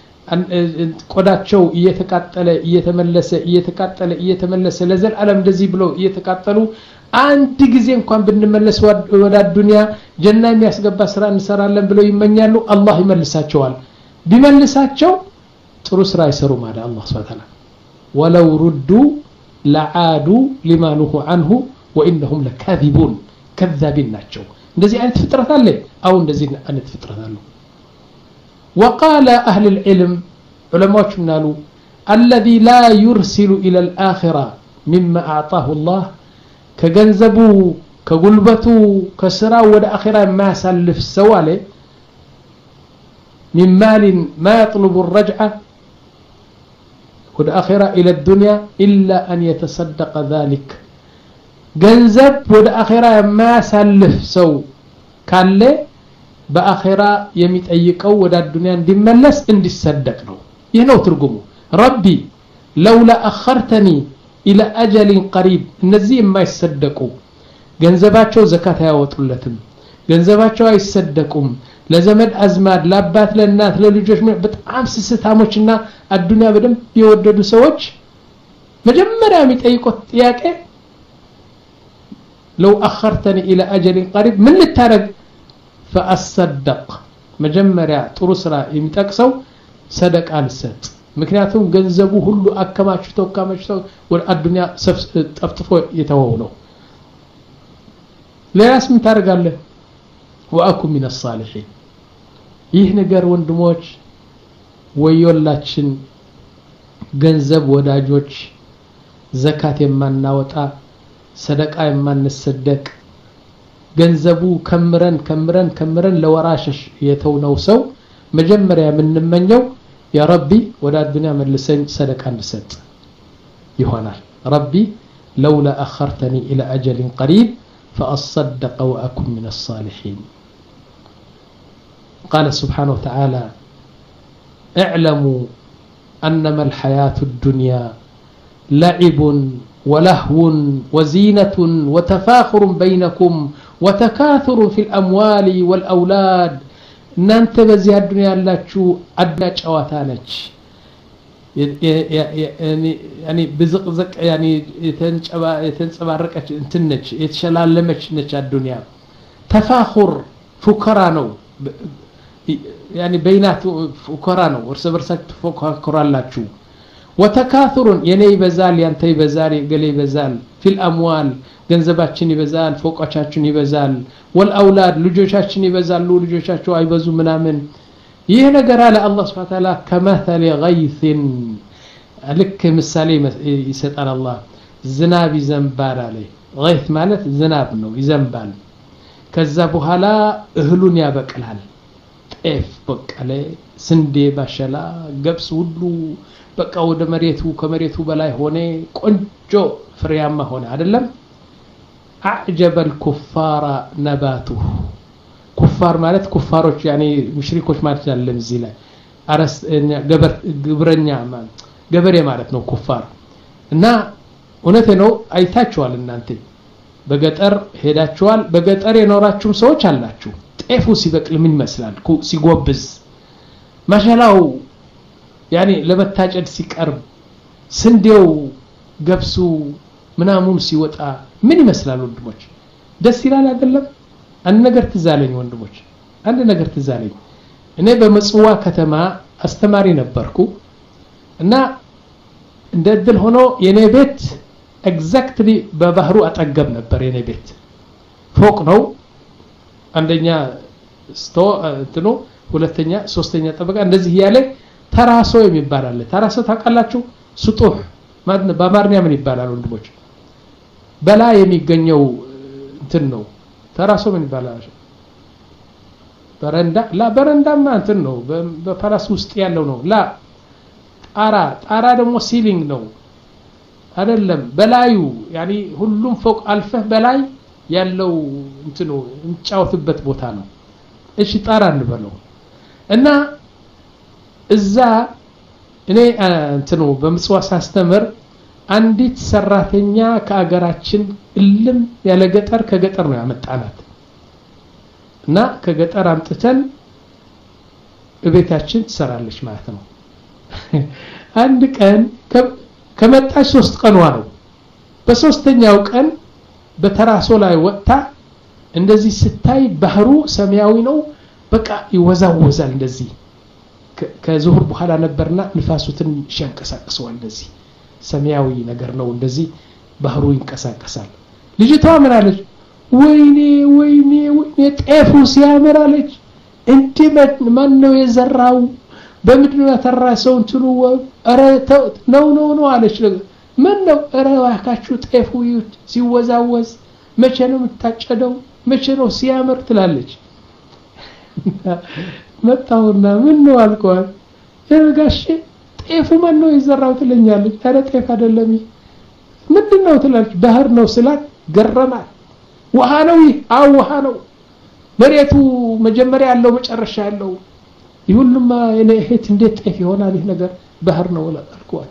ቆዳቸው እየተቃጠለ እየተመለሰ እየተቃጠለ እየተመለሰ ለዘላለም እንደዚህ ብሎ እየተቃጠሉ አንድ ጊዜ እንኳን ብንመለስ ወደ አዱንያ ጀና የሚያስገባ ስራ እንሰራለን ብለው ይመኛሉ አላህ ይመልሳቸዋል ቢመልሳቸው ጥሩ ስራ ይሰሩ ማለት አላህ Subhanahu Wa Ta'ala ولو ردوا لعادوا لما نهوا عنه وانهم لكاذبون كذابين ናቸው እንደዚህ አይነት ፍጥረት አለ አው እንደዚህ አይነት ፍጥረት አለ وقال اهل العلم علماء منالو الذي لا يرسل الى الاخره مما اعطاه الله كجنزبو كغلبتو كسرا ود اخره ما سلف سواله من مال ما يطلب الرجعه ود اخره الى الدنيا الا ان يتصدق ذلك جنزب ود اخره ما سلف سو ካለ በአኺራ የሚጠይቀው ወደ አዱንያ እንዲመለስ እንዲሰደቅ ነው ይህ ነው ትርጉሙ ረቢ لولا اخرتني الى اجل قريب እነዚህ የማይሰደቁ ገንዘባቸው ዘካት ያወጡለትም ገንዘባቸው አይሰደቁም ለዘመድ አዝማድ ለአባት ለእናት ለልጆች በጣም ስስታሞችና አዱንያ በደንብ የወደዱ ሰዎች መጀመሪያ የሚጠይቁት ጥያቄ لو اخرتني الى اجل قريب من ልታረግ فاصدق መጀመሪያ ጥሩ ስራ የሚጠቅሰው ሰደቃ ልሰጥ ምክንያቱም ገንዘቡ ሁሉ አከማችቶ ተከማችቶ ወደ አዱንያ ጠፍጥፎ የተወው ነው ለራስ ምን ታረጋለህ واكن من الصالحين ይህ ነገር ወንድሞች ወዮላችን ገንዘብ ወዳጆች ዘካት የማናወጣ ሰደቃ የማንሰደቅ ገንዘቡ ከምረን ከምረን ከምረን ለወራሽሽ የተውነው ሰው መጀመሪያ ምንመኘው ያ ረቢ ወደ አዱንያ መልሰኝ ሰደቃ እንሰጥ ይሆናል ረቢ لولا اخرتني الى اجل قريب فاصدق واكن من الصالحين قال سبحانه وتعالى اعلموا انما الحياه الدنيا لعب ولهو وزينة وتفاخر بينكم وتكاثر في الأموال والأولاد እናንተ በዚህ አዱንያ ያላችሁ አድና ጨዋታ ነች يعني بزقزق يعني يتنጨባ የተንጸባረቀች እንትን ነች የተሸላለመች ነች አዱንያ ተፋኹር ፉከራ ነው يعني بينات ፉከራ ነው እርስ በርሳችሁ ትፎካከራላችሁ وتكاثر የኔ ይበዛል ያንተ ይበዛል ገሌ ይበዛል في الأموال ገንዘባችን ይበዛል ፎቆቻችን ይበዛል والأولاد ልጆቻችን ይበዛሉ ልጆቻቸው አይበዙ ምናምን ይህ ነገር አለ አላህ Subhanahu Wa Ta'ala كمثل غيث ልክ ምሳሌ ይሰጣል አላህ ዝናብ ይዘንባል አለ غيث ማለት ዝናብ ነው ይዘንባል ከዛ በኋላ እህሉን ያበቅላል ጤፍ በቀለ ስንዴ ባሸላ ገብስ ሁሉ በቃ ወደ መሬቱ ከመሬቱ በላይ ሆነ ቆንጆ ፍሬያማ ሆነ አይደለም أعجب الكفار نباته كفار ማለት ኩፋሮች يعني ሙሽሪኮች ማለት አይደለም እዚህ ላይ አረስ ገበር ግብረኛ ማለት ገበሬ ማለት ነው ኩፋር እና እውነቴ ነው አይታችኋል እናንተ በገጠር ሄዳችኋል በገጠር የኖራችሁ ሰዎች አላችሁ ጤፉ ሲበቅል ምን ይመስላል ሲጎብዝ ማሻላው يعني ለመታጨድ ሲቀርብ ስንዴው ገብሱ ምናምን ሲወጣ ምን ይመስላል ወንድሞች ደስ ይላል አይደለም አንድ ነገር ትዛለኝ ወንድሞች አንድ ነገር ትዛለኝ እኔ በመጽዋ ከተማ አስተማሪ ነበርኩ እና እንደድል ሆኖ የኔ ቤት ኤግዛክትሊ በባህሩ አጠገብ ነበር የኔ ቤት ፎቅ ነው አንደኛ ስቶ እንትኑ ሁለተኛ ሶስተኛ ጠበቃ እንደዚህ ያለ ተራሶ የሚባል አለ ተራሶ ታውቃላችሁ ስጡህ ማለት በአማርኛ ምን ይባላል ወንድሞች በላ የሚገኘው እንትን ነው ተራሶ ምን ይባላል በረንዳ ላ በረንዳማ እንትን ነው በፓላስ ውስጥ ያለው ነው ላ ጣራ ጣራ ደግሞ ሲሊንግ ነው አይደለም በላዩ يعني ሁሉም ፎቅ አልፈህ በላይ ያለው እንትኑ እንጫወትበት ቦታ ነው እሺ ጣራ እንበለው እና እዛ እኔ እንትኑ በመጽዋ ሳስተምር አንዲት ሰራተኛ ከአገራችን እልም ያለ ገጠር ከገጠር ነው ያመጣናት እና ከገጠር አምጥተን በቤታችን ትሰራለች ማለት ነው አንድ ቀን ከመጣች ሶስት ቀንዋ ነው በሶስተኛው ቀን በተራሶ ላይ ወጣ እንደዚህ ስታይ ባህሩ ሰማያዊ ነው በቃ ይወዛወዛል እንደዚህ ከዙሁር በኋላ ነበርና ንፋሱትን ሸንቀሳቀሰው እንደዚህ ሰማያዊ ነገር ነው እንደዚህ ባህሩ ይንቀሳቀሳል ልጅቷ ምን አለች ወይኔ ወይኔ ወይኔ ጤፉ ሲያመራለች እንዴ ማን ነው የዘራው በምድር ያተራሰው እንትኑ አረ ነው ነው ነው አለች ምን ነው አረ ዋካችሁ ጤፉ ሲወዛወዝ መቼ ነው የምታጨደው መቼ ነው ሲያመር ትላለች መጣውና ምን ነው አልኳት እርጋሽ ጤፉ ማን ነው የዘራው ትለኛለች አረ ጤፍ አይደለም ምንድነው ትላለች ባህር ነው ስላት ገረማት ውሃ ነው አው ውሃ ነው መሬቱ መጀመሪያ ያለው መጨረሻ ያለው ይሁንማ እኔ እህት እንዴት ጤፍ ይሆናል ይህ ነገር ባህር ነው አልኳት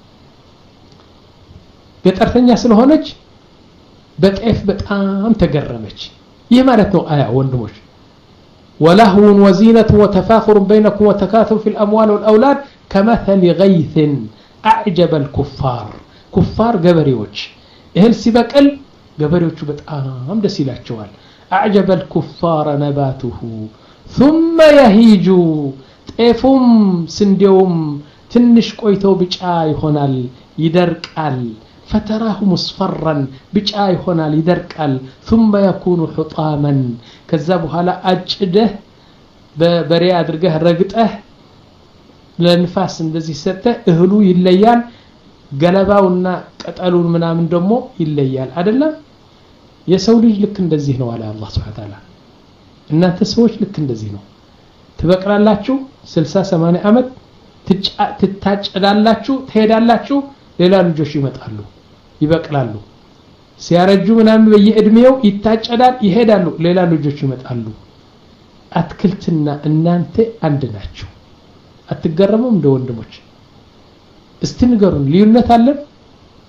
ገጠርተኛ ስለሆነች በጤፍ በጣም ተገረመች ይህ ማለት ነው አያ ወንድሞች ولهو وزينة وتفاخر بينكم وتكاثر في الأموال والأولاد كمثل غيث أعجب الكفار كفار ገበሬዎች እህል ሲበቅል ገበሬዎቹ በጣም ደስ ይላቸዋል أعجب الكفار نباته ثم يهيج ጤፉም ስንዴውም ትንሽ ቆይተው ብጫ ይሆናል ይደርቃል فتراه مصفرا بيچا يሆናል ይደርቃል ثم يكون حطاما ከዛ በኋላ አጭደህ በበሬ አድርገህ ረግጠህ ለንፋስ እንደዚህ ሰጠ እህሉ ይለያል ገለባውና ቀጠሉን ምናምን ደግሞ ይለያል አይደለም የሰው ልጅ ልክ እንደዚህ ነው አለ አላህ Subhanahu Wa Ta'ala እናንተ ሰዎች ልክ እንደዚህ ነው ትበቅላላችሁ ስልሳ ሰማንያ አመት ትታጨዳላችሁ ትሄዳላችሁ ሌላ ልጆች ይመጣሉ ይበቅላሉ ሲያረጁ ምናምን በየእድሜው ይታጨዳል ይሄዳሉ ሌላ ልጆች ይመጣሉ አትክልትና እናንተ አንድ ናችሁ አትገረሙም እንደ ወንድሞች እስቲ ንገሩን ልዩነት አለ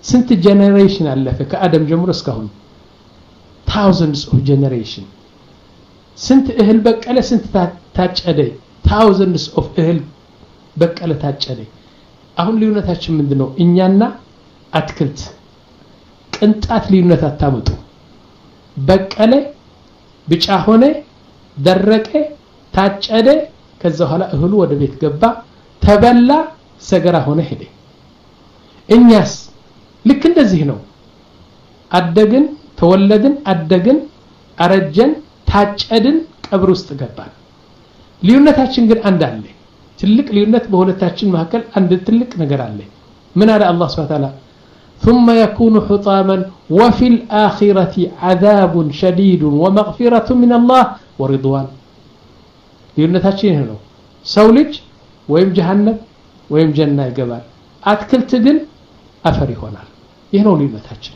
ስንት ጀነሬሽን አለፈ ከአደም ጀምሮ እስካሁን thousands of generation ስንት እህል በቀለ ስንት ታጨደ thousands of እህል በቀለ ታጨደ አሁን ልዩነታችን ምንድነው እኛና አትክልት ቅንጣት ልዩነት አታመጡ በቀለ ብጫ ሆነ ደረቀ ታጨደ ከዛ ኋላ እህሉ ወደ ቤት ገባ ተበላ ሰገራ ሆነ ሄደ እኛስ ልክ እንደዚህ ነው አደግን ተወለድን አደግን አረጀን ታጨድን ቀብር ውስጥ ገባን ልዩነታችን ግን አንድ አለ ትልቅ ልዩነት በሁለታችን መካከል አንድ ትልቅ ነገር አለ ምን አለ አላህ Subhanahu Wa Ta'ala ثم يكون حطاما وفي الآخرة عذاب شديد ومغفرة من الله ورضوان ልዩነታችን ይሄ ነው ሰው ልጅ ወይም ጀሃነም ወይም ጀና ይገባል አትክልት ግን አፈር ይሆናል ይሄ ነው ልዩነታችን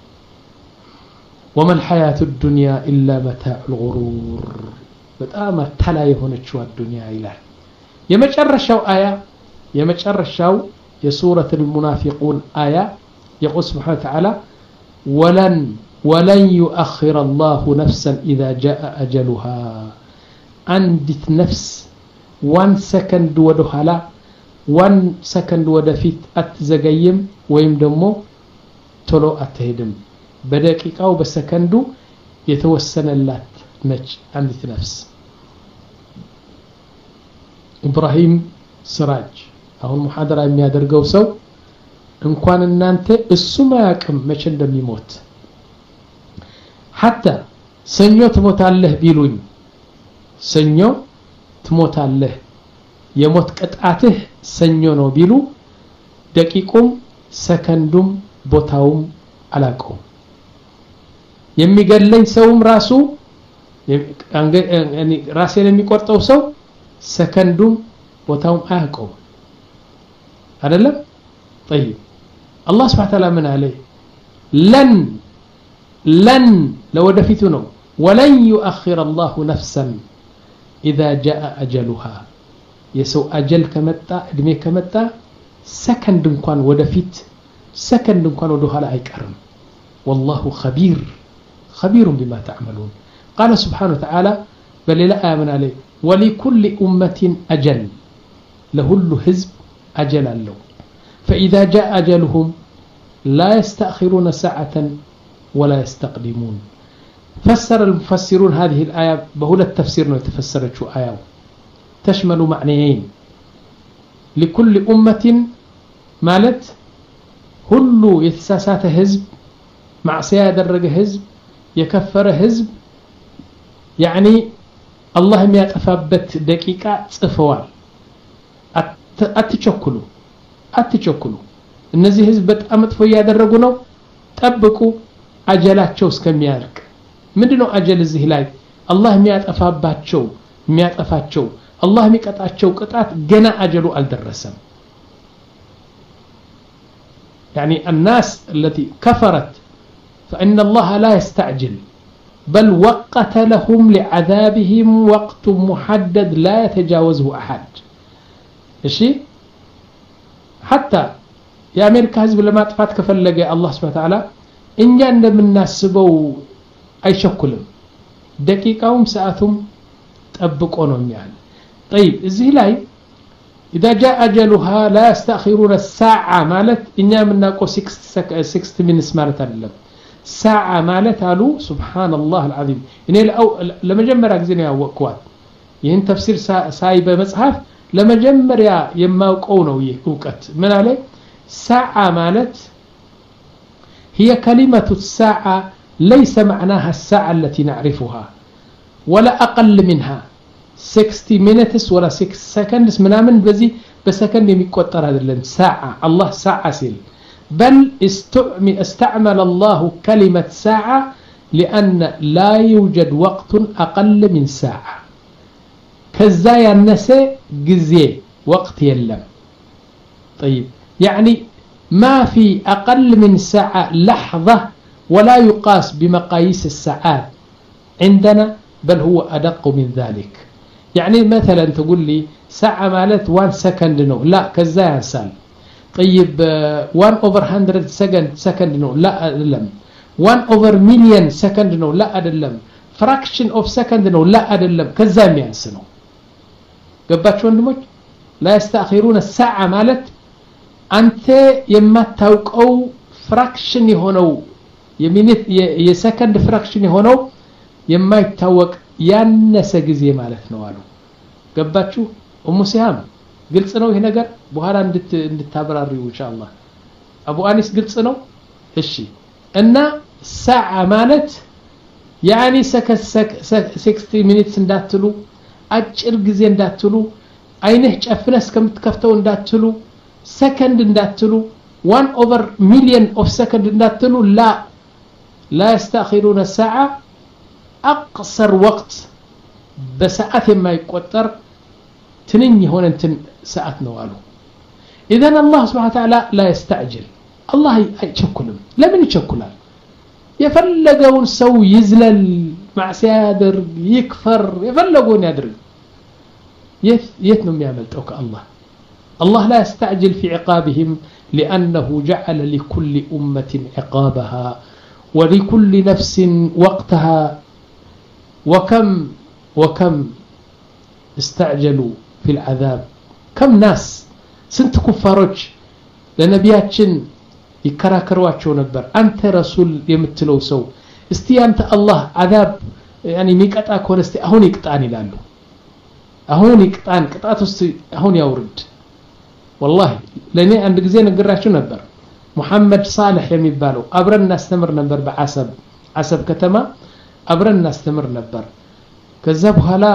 وما الحياة الدنيا إلا متاع الغرور በጣም አታላ የሆነችው الدنيا ይላል የመጨረሻው አያ የመጨረሻው የሱረة المنافقون አያ يقول سبحانه وتعالى ولن ولن يؤخر الله نفسا إذا جاء أجلها عندت نفس one second ودخلا one second ودفيت أتزقيم ويم دمو تلو أتهدم بدقيقة وبسكندو يتوسن اللات نج عندت نفس إبراهيم سراج أهو المحاضرة يمي أدرقو سو إن كان النانت السما يكم مش عندهم يموت حتى سنيو تموت الله بيلون سنيو تموت الله يموت قطعته سنيو نو بيلو دقيقوم سكندوم بوتاوم አላቀው የሚገለኝ ሰውም ራሱ ያኔ ራሴን የሚቆርጠው ሰው ሰከንዱም ቦታውም አያቀው አይደለም طيب الله سبحانه وتعالى من عليه لن لن لو دفيتو ነው ولن يؤخر الله نفسا اذا جاء اجلها የሰው አጀል ከመጣ እድሜ ከመጣ ሰከንድ እንኳን ወደፊት ሰከንድ እንኳን ወደ ኋላ አይቀርም والله خبير خبير بما تعملون قال سبحانه وتعالى بل لا آمن عليه ولكل أمة أجل لهل حزب أجل له فإذا جاء أجلهم لا يستأخرون ساعة ولا يستقدمون فسر المفسرون هذه الآية بهول التفسير تفسرت شو آية تشمل معنيين لكل أمة مالت ሁሉ የተሳሳተ ህዝብ ማዕሲያ ያደረገ ህዝብ የከፈረ ህዝብ ያኒ አላህ የሚያጠፋበት ደቂቃ ጽፈዋል አትቸኩሉ አትቸኩሉ እነዚህ ህዝብ በጣም መጥፎ ያደረጉ ነው ጠብቁ አጀላቸው እስከሚያልቅ ምንድነው አጀል እዚህ ላይ አላህ የሚያጠፋባቸው የሚያጠፋቸው አላህ የሚቀጣቸው ቅጣት ገና አጀሉ አልደረሰም يعني الناس التي كفرت فإن الله لا يستعجل بل وقت لهم لعذابهم وقت محدد لا يتجاوزه أحد إيشي حتى يا أمريكا حزب لما تفات كفلق الله سبحانه وتعالى إن جان من الناس سبوا أي شكلهم دقيقهم ساعتهم تأبقونهم يعني طيب إزاي لاي إذا جاء أجلها لا يستأخرون الساعة مالت إننا من نقول sixty minutes مالت اللب ساعة مالت قالوا سبحان الله العظيم إنه الأو لما جمر أجزين يا وقوات ين تفسير سايبة مصحف لما جمر يا يما وقونه يوقت من عليه ساعة مالت هي كلمة الساعة ليس معناها الساعة التي نعرفها ولا أقل منها sixty minutes ولا six seconds منامن بزي بسكند يميقطر هذا ساعة الله ساعة سيل بل استعمل الله كلمة ساعة لأن لا يوجد وقت أقل من ساعة كذا ينسى جزيه وقت يلم طيب يعني ما في أقل من ساعة لحظة ولا يقاس بمقاييس الساعات عندنا بل هو أدق من ذلك يعني مثلا تقول لي ساعة مالت one second نو لا كذا ينسال طيب one over one hundred second second ነው لا አይደለም one over million second ነው لا አይደለም fraction of second ነው لا አይደለም ከዛ የሚያንስ ነው ገባችሁ ወንድሞች لا يستأخرون الساعة ማለት አንተ የማታውቀው fraction የሆነው የሚኒት የሰከንድ fraction የሆነው የማይታወቅ ያነሰ ጊዜ ማለት ነው አሉ ገባችሁ ኡሙ ሲሃም ግልጽ ነው ይሄ ነገር በኋላ እንድት እንድታብራሪው ኢንሻአላህ አቡ አኒስ ግልጽ ነው እሺ እና ሰዓ ማለት ያኒ sixty minutes እንዳትሉ አጭር ጊዜ እንዳትሉ አይነህ ጨፍነስ ከምትከፍተው እንዳትሉ ሰከንድ እንዳትሉ one over million of second እንዳትሉ لا لا يستأخرون الساعة أقصر وقت بساعات ما يقدر تنين هون انت ساعات نوالو إذن الله سبحانه وتعالى لا يستعجل الله يشكلهم لمن يشكلها يفلقون سو يزلل مع سيادر يكفر يفلقون يدري يت يتنم يعمل توك الله الله لا يستعجل في عقابهم لأنه جعل لكل أمة عقابها ولكل نفس وقتها وكم وكم استعجلوا في العذاب كم ناس سنت كفاروች ለነቢያችን ይከራከሯቸው ነበር አንተ ረሱል የምትለው ሰው እስቲ አንተ አላህ አዛብ يعني ሚቀጣ ከሆነ እስቲ አሁን ይቅጣን ይላሉ አሁን ይቅጣን ቅጣቱስ አሁን ያውርድ والله ለኔ አንድ ጊዜ ነግራችሁ ነበር ሙሐመድ ሳልህ የሚባለው አብረን እናስተምር ነበር በአሰብ አሰብ ከተማ አብረን እናስተምር ነበር ከዛ በኋላ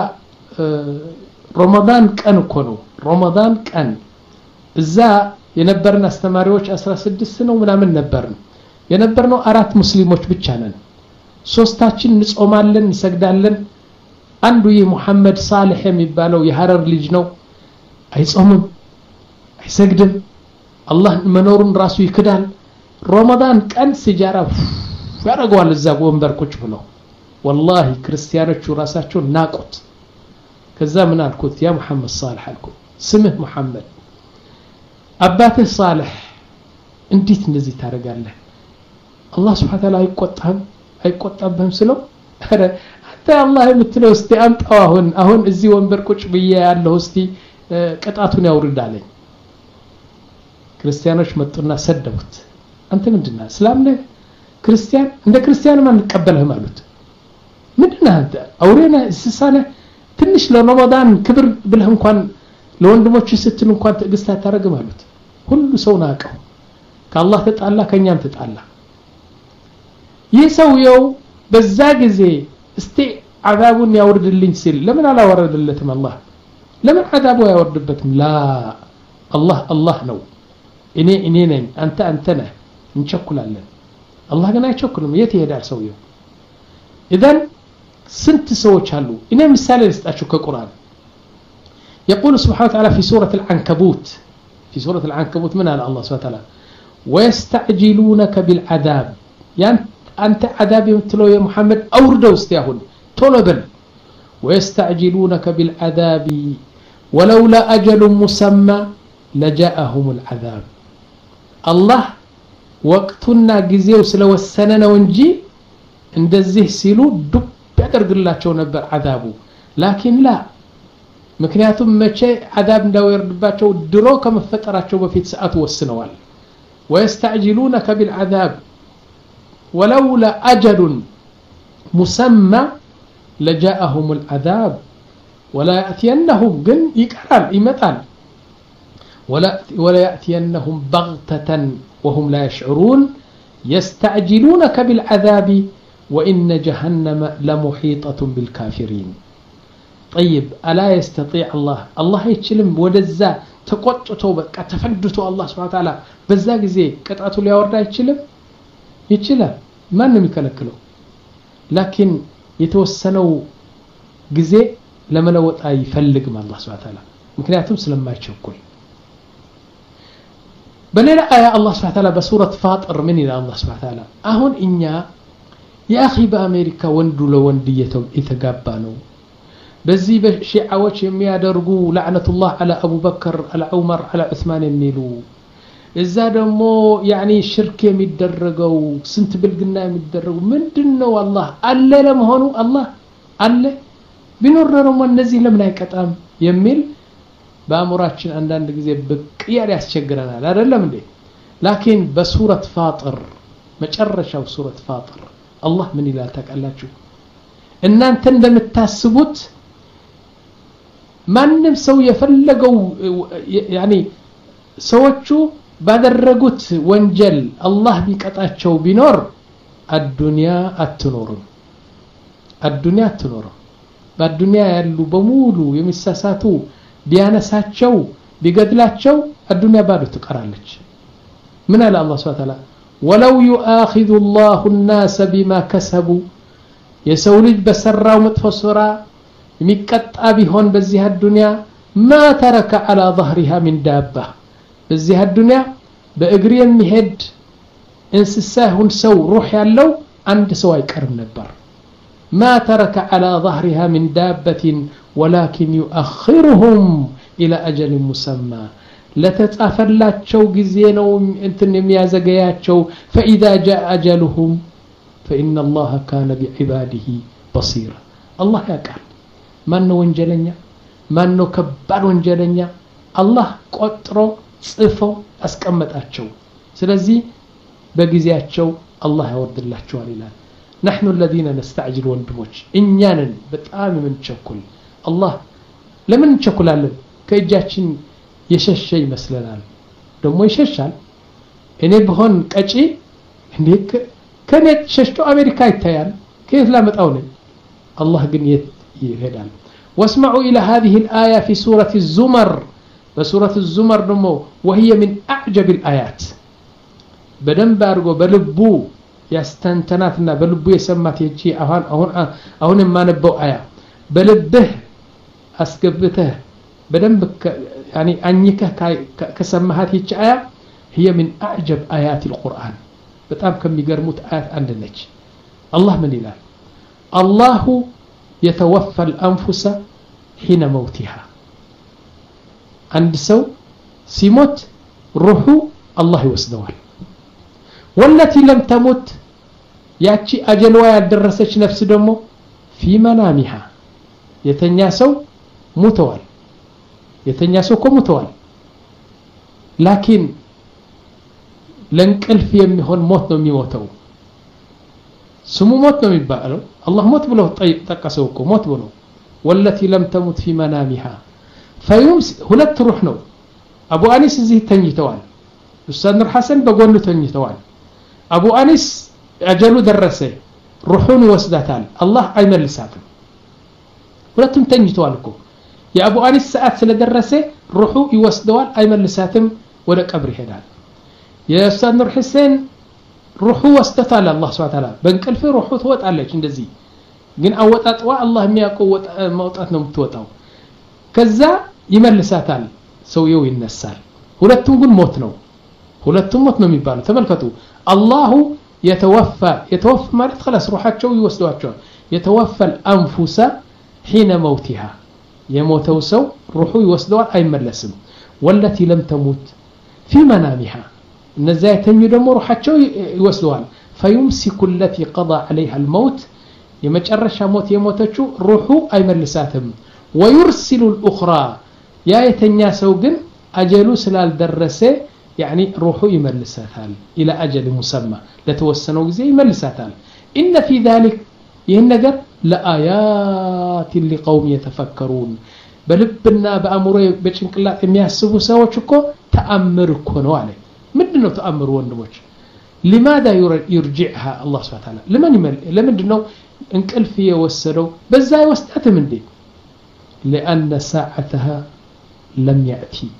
ረመዳን ቀን እኮ ነው ረመዳን ቀን እዛ የነበርን አስተማሪዎች አስራ ስድስት ነው ምናምን ነበርን የነበርነው አራት ሙስሊሞች ብቻ ነን ሶስታችን እንጾማለን እንሰግዳለን አንዱ የሙሐመድ ሳልህ የሚባለው የሐረር ልጅ ነው አይጾምም አይሰግድም አላህ መኖሩን ራሱ ይክዳል ረመዳን ቀን ሲጃራ ያረጋዋል እዛ ወንበር ቁጭ ብሎ والله ክርስቲያኖቹ ራሳቸው ናቁት ከዛ ምን አልኩት ያ ሙሐመድ ሳልህ አልኩት ስምህ ሙሐመድ አባትህ ሳልህ እንዴት እንደዚህ ታረጋለህ አላህ Subhanahu Ta'ala አይቆጣም አይቆጣብህም ስለው አረ አንተ አላህ የምትለው እስቲ አምጣው አሁን አሁን እዚህ ወንበር ቁጭ ብዬ ያለው እስቲ ቅጣቱን ያውርዳለኝ ክርስቲያኖች መጡና ሰደቡት አንተ ምንድነው እስላም ነህ ክርስቲያን እንደ ክርስቲያን ማን ተቀበለህ አሉት ምንድነው አንተ አውሬና እንስሳነ ትንሽ ለረመዳን ክብር ብለህ እንኳን ለወንድሞች ስትል እንኳን ትግስት አታረግም አሉት ሁሉ ሰው ናቀው ከአላህ ተጣላ ከኛም ተጣላ ይሰውየው በዛ ጊዜ እስቲ አዛቡን ያወርድልኝ ሲል ለምን አላወረደለትም አላህ ለምን አዛቡ ያወርድበትም ላ አላህ አላህ ነው እኔ እኔ ነኝ አንተ አንተ ነህ እንቸኩላለን አላህ ግን አይቸኩልም የት ይሄዳል ሰውየው إذن سنت سوچ አሉ እኔ ምሳሌ ልስጣችሁ ከቁርአን يقول سبحانه وتعالى في سورة العنكبوت في سورة العنكبوت من قال الله سبحانه وتعالى ويستعجلونك بالعذاب يعني أنت عذاب يمتلو يا محمد أوردوا استياهن طلبا ويستعجلونك بالعذاب ولولا أجل مسمى لجاءهم العذاب الله وقتنا جزيو سلو السنة ونجي እንደዚህ ሲሉ ዱብ ያደርግላቸው ነበር አዛቡ ላኪን ላ ምክንያቱም መቼ አዛብ እንዳወርድባቸው ድሮ ከመፈጠራቸው በፊት ሰዓት ወስነዋል ويستعجلونك بالعذاب ولولا أجل مسمى لجاءهم العذاب ولا يأتينهم جن يقرال يمتال ولا ولا يأتينهم بغتة وهم لا يشعرون يستعجلونك بالعذاب وإن جهنم لمحيطة بالكافرين طيب ألا يستطيع الله الله يتشلم ودزا تقطعته بقى تفدته الله سبحانه وتعالى بزا غزي قطعته ليوردا يتشلم يتشلم ما نم يكلكله لكن يتوسنوا غزي لملوط يفلق ما الله سبحانه وتعالى مكنياتهم سلما يشكل بليلة آية الله سبحانه وتعالى بسورة فاطر من إلى الله سبحانه وتعالى أهون إنيا يا أخي بأمريكا وندو لونديتهم إتقابانو بزي بشيعوات يميا درقو لعنة الله على أبو بكر على عمر على عثمان الميلو እዛ ደግሞ ያኒ ሽርክ የሚደረገው ስንት ብልግና የሚደረገው ምንድነው አላህ አለ ለመሆኑ አላህ አለ ቢኖር ነው እነዚህ ለምን አይቀጣም የሚል በአእምሯችን አንዳንድ ጊዜ ብቅ ያለ ያስቸግረናል አይደለም እንዴ ላኪን በሱረት ፋጥር መጨረሻው ሱረት ፋጥር አላህ ምን ይላል ታውቃላችሁ እናንተ እንደምታስቡት ማንንም ሰው የፈለገው ያኒ ሰዎቹ ባደረጉት ወንጀል አላህ ቢቀጣቸው ቢኖር አዱንያ አትኖርም አዱንያ አትኖርም በአዱንያ ያሉ በሙሉ የሚሳሳቱ ቢያነሳቸው ቢገድላቸው አዱንያ ባዶ ትቀራለች ምን አለ አላህ Subhanahu Wa Ta'ala ወለው يؤاخذ الله الناس بما كسبوا የሰው ልጅ በሰራው መጥፎ ስራ የሚቀጣ ቢሆን በዚህ አዱንያ ما ترك على ظهرها من دابة በዚህ አዱንያ በእግር የሚሄድ እንስሳ ሁን ሰው ሩህ ያለው አንድ ሰው አይቀርም ነበር ما ترك على ظهرها من دابة ولكن يؤخرهم إلى أجل مسمى لتتأفلاቸው ጊዜ ነው እንትን የሚያዘገያቸው فإذا جاء أجلهم فإن الله كان بعباده بصيرا الله ያውቃል ማን ነው ወንጀለኛ ማን ነው ከባድ ወንጀለኛ አላህ ቆጥሮ ጽፎ አስቀመጣቸው ስለዚህ በጊዜያቸው አላህ ያወርድላቸዋል ይላል نحن الذين نستعجل ወንድሞች እኛንን በጣም የምንቸኩል አላህ ለምን እንቸኩላለን ከእጃችን የሸሸ ይመስለናል ደግሞ ይሸሻል እኔ በሆን ቀጪ እንዴ ከኔ ሸሽቶ አሜሪካ ይታያል ከየት ላመጣው ነው አላህ ግን ይሄዳል واسمعوا إلى هذه الآية في سورة الزمر بسورة الزمر دمو وهي من أعجب الآيات بدن بارغو بلبو يستنتناتنا بلبو يسمات يجي أهون أهون أهون ما نبو آية بلبه أسقبته بدن بك يعني أنيك كسمهات يجي آية هي من أعجب آيات القرآن بتام كم يقرموت آيات عندنا الله من إله الله يتوفى الأنفس حين موتها عند سو سيموت روحه الله يوسدوال والتي لم تمت ياتي أجلها يدرسش نفس دمو في منامها يتنياسو متوال يتنياسو كو متوال لكن لنقلف يميهون موت ነው የሚሞተው ስሙ ሞት ነው የሚባለው አላህ ሞት ብሎ ጠቀሰው እኮ ሞት ብሎ والتي لم تمت في منامها فيمس ሁለት ሩህ ነው አቡ አኒስ እዚህ ተኝተዋል ኡስታዝ ኑር ሐሰን በጎኑ ተኝተዋል አቡ አኒስ አጀሉ ደረሰ ሩሁን ይወስዳታል አላህ አይመልሳትም ሁለቱም ተኝተዋል እኮ የአቡ አኒስ ሰዓት ስለደረሰ ሩሁ ይወስደዋል አይመልሳትም ወደ ቀብር ይሄዳል የኡስታዝ ኑር ሐሰን ሩሁ ወስደታል አላህ Subhanahu Wa Ta'ala በእንቅልፍ ሩሁ ትወጣለች እንደዚህ ግን አወጣጣዋ አላህ የሚያውቀው ማውጣት ነው የምትወጣው ከዛ ይመልሳታል ሰውየው ይነሳል ሁለቱም ግን ሞት ነው ሁለቱም ሞት ነው የሚባለው ተመልከቱ አላሁ يتوفى يتوفى ማለት خلاص ሩሃቸው ይወስዷቸዋል يتوفى الانفس حين موتها የሞተው ሰው ሩሁ ይወስደዋል አይመለስም والتي لم تموت في منامها እነዛ የተኙ ደግሞ ሩሃቸው ይወስደዋል فيمسك التي قضى عليها الموت የመጨረሻ ሞት የሞተችው ሩሁ አይመልሳትም ويرسل الاخرى ያ የተኛ ሰው ግን አጀሉ ስላልደረሰ يعني روحه يملساتال الى اجل مسمى لتوسنوا ጊዜ ይመልሳታል ان في ذلك ይህን ነገር لآيات لقوم يتفكرون በልብና በአእምሮ በጭንቅላት የሚያስቡ ሰዎች እኮ ተአምር እኮ ነው አለ ምንድነው ተአምር ወንድሞች لماذا يرجعها الله سبحانه وتعالى لمن لمنድነው እንቅልፍ የወሰደው በዛ ይወስዳትም እንዴ لأن ساعتها لم يأتي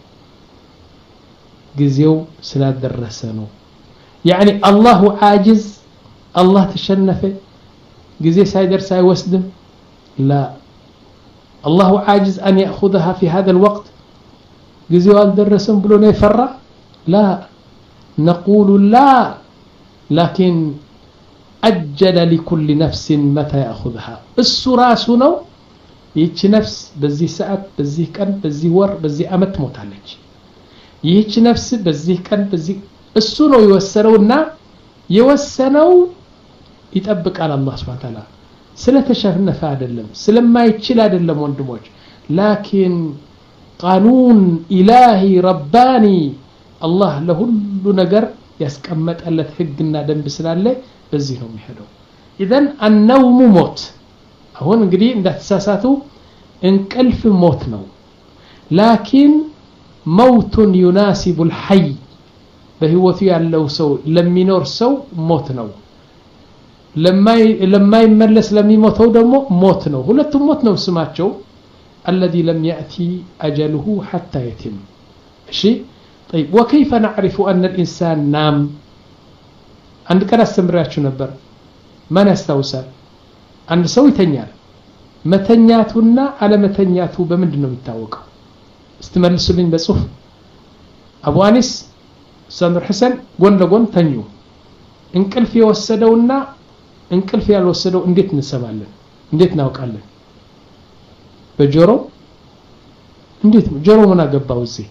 ጊዜው ስላደረሰ ነው يعني الله عاجز الله تشنف ጊዜ ሳይደርስ አይወስድም لا الله عاجز أن يأخذها في هذا الوقت ጊዜው አልደረሰም ብሎ ነው ይፈራ لا نقول لا لكن أجل لكل نفس متى يأخذها السراس ነው ይህች ነፍስ በዚህ ሰዓት በዚህ ቀን በዚህ ወር በዚህ አመት ሞታለች ይህች ነፍስ በዚህ ቀን በዚህ እሱ ነው የወሰነውና የወሰነው ይጠብቃል አላህ Subhanahu Ta'ala ስለተሸነፈ አይደለም ስለማይችል አይደለም ወንድሞች ላኪን ቃኑን ኢላሂ ረባኒ አላህ ለሁሉ ነገር ያስቀመጠለት ህግና ደንብ ስላለ በዚህ ነው የሚሄደው ኢዘን النوم ሞት አሁን እንግዲህ እንዳትሳሳቱ እንቅልፍ ሞት ነው ላኪን موت يناسب الحي በህይወቱ ያለው ሰው ለሚኖር ሰው ሞት ነው ለማይ ለማይመለስ ለሚሞተው ደግሞ ሞት ነው ሁለቱም ሞት ነው ስማቸው الذي لم يأتي أجله حتى يتم شيء طيب وكيف نعرف أن الإنسان نام عند كان استمرارشو ነበር ማን ያስታውሳል አንድ ሰው ይተኛል መተኛቱና አለመተኛቱ በምንድን ነው የሚታወቀው استملسلኝ በጽሁፍ አቡ አኒስ ሰምር ሐሰን ጎን ለጎን ተኙ እንቅልፍ የወሰደውና እንቅልፍ ያልወሰደው እንዴት እንሰማለን እንዴት እናውቃለን በጆሮ እንዴት ጆሮ ምን አገባው እዚህ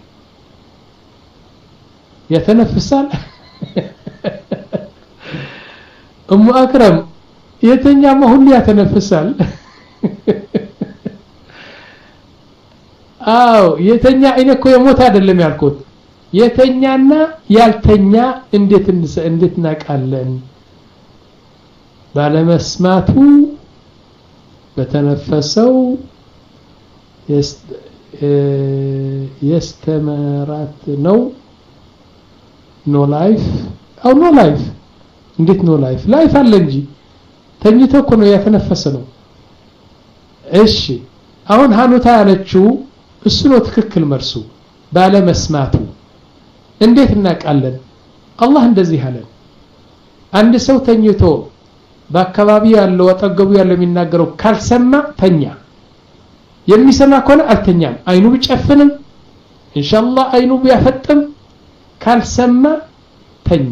يتنفسال ام اكرم يتنيا ما هو يتنفسال አው የተኛ አይነኮ የሞት አይደለም ያልኩት የተኛና ያልተኛ እንዴት እንዴት እናቃለን ባለመስማቱ በተነፈሰው የስተመራት ነው ኖ ላይፍ አው ኖ ላይፍ እንዴት ኖ ላይፍ ላይፍ አለ እንጂ ተኝቶ እኮ ነው ያተነፈሰ ነው እሺ አሁን ሃኑታ ያለችው እሱ ነው ትክክል መልሱ ባለ መስማቱ እንዴት እናቃለን አላህ እንደዚህ አለ አንድ ሰው ተኝቶ በአካባቢው ያለው አጠገቡ ያለው የሚናገረው ካልሰማ ተኛ የሚሰማ ከሆነ አልተኛም አይኑ ቢጨፍንም ኢንሻአላህ አይኑ ቢያፈጥም ካልሰማ ተኛ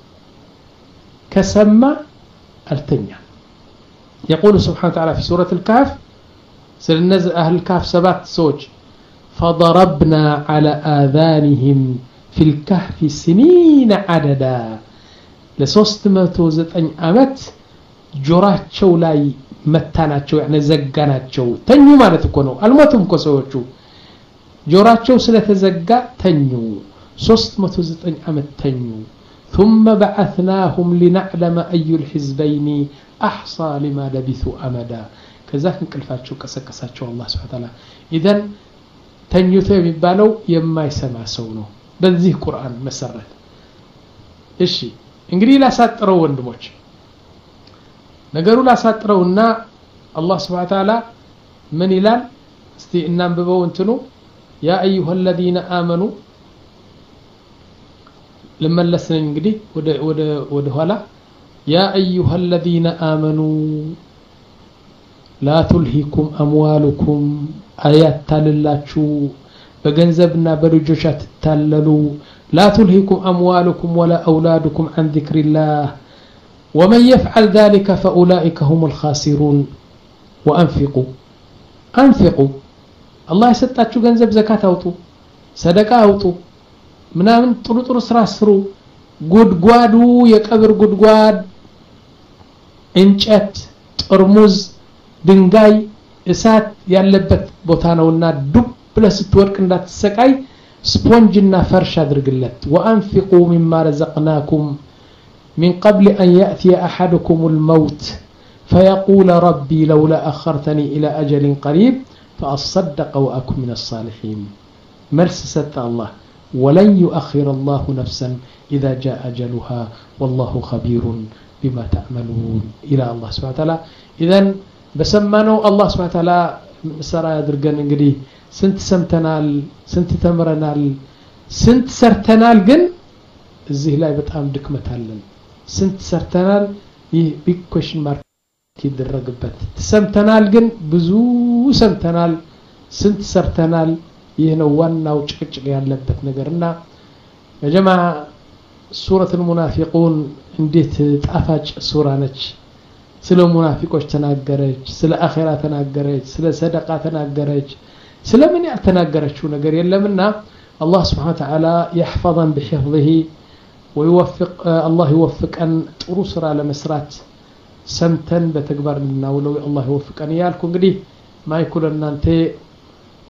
كسمى التنيا يقول سبحانه وتعالى في سورة الكهف سننزل أهل الكهف سبات سوج فضربنا على آذانهم في الكهف سنين عددا لسوست متوزت أن أمت جرات شو لاي متانات شو يعني زقانات شو تنيو ما نتكونوا الموتهم كسوچو جرات شو سلة زقا تنيو سوست متوزت أن أمت تنيو ثم بعثناهم لنعلم أي الحزبين أحصى لما لبثوا أمدا كذلك انقلفاتشو كسكساتشو الله سبحانه وتعالى إذن تنيوتو የሚባለው የማይሰማ ሰው ነው በዚህ ቁርአን መሰረት እሺ እንግዲህ ላሳጥረው ወንድሞች ነገሩ ላሳጥረውና አላህ Subhanahu Wa Ta'ala ምን ይላል እስቲ እናንብበው እንትኑ ያ ايها الذين امنوا لملسنا እንግዲህ ወደ ወደ ወደ ኋላ ያ ايها الذين امنوا لا تلهكم اموالكم آيات تاللاችሁ በገንዘብና በልጆች አትታለሉ لا تلهكم اموالكم ولا اولادكم عن ذكر الله ومن يفعل ذلك فاولئك هم الخاسرون وانفقوا انفقوا الله يسጣችሁ ገንዘብ ዘካት አውጡ ሰደቃ አውጡ ምናምን ጥሩ ጥሩ ስራ ስሩ ጉድጓዱ የቀብር ጉድጓድ እንጨት ጥርሙዝ ድንጋይ እሳት ያለበት ቦታ ነውና ዱብ ለስትወርቅ እንዳትሰቃይ ስፖንጅና ፈርሽ አድርግለት وانفقوا مما رزقناكم من قبل ان ياتي احدكم الموت فيقول ربي لولا اخرتني الى اجل قريب فاصدق واكن من الصالحين مرس ست الله ولن يؤخر الله نفسا اذا جاء اجلها والله خبير بما تعملون الى الله سبحانه وتعالى اذا بسمانو الله سبحانه وتعالى سرا يدرغن እንግዲህ ስንት ሰምተናል ስንት ተምረናል ስንት ሰርተናል ግን እዚህ ላይ በጣም ድክመት አለን ስንት ሰርተናል ይህ ቢግ ኩዌስችን ማርክ ይደረግበት ሰምተናል ግን ብዙ ሰምተናል ስንት ሰርተናል ይህ ነው ዋናው ጭቅጭቅ ያለበት ነገርና የጀማ ሱረቱ ሙናፊቁን እንዴት ጣፋጭ ሱራ ነች ስለ ሙናፊቆች ተናገረች ስለ አኺራ ተናገረች ስለ ሰደቃ ተናገረች ስለምን ያልተናገረችው ነገር የለምና الله سبحانه وتعالى يحفظا بحفظه ويوفق الله يوفق أن ترسر على مسرات سمتن بتكبر لنا ولو الله يوفق أن يالكم قدي ما يكون أن أنت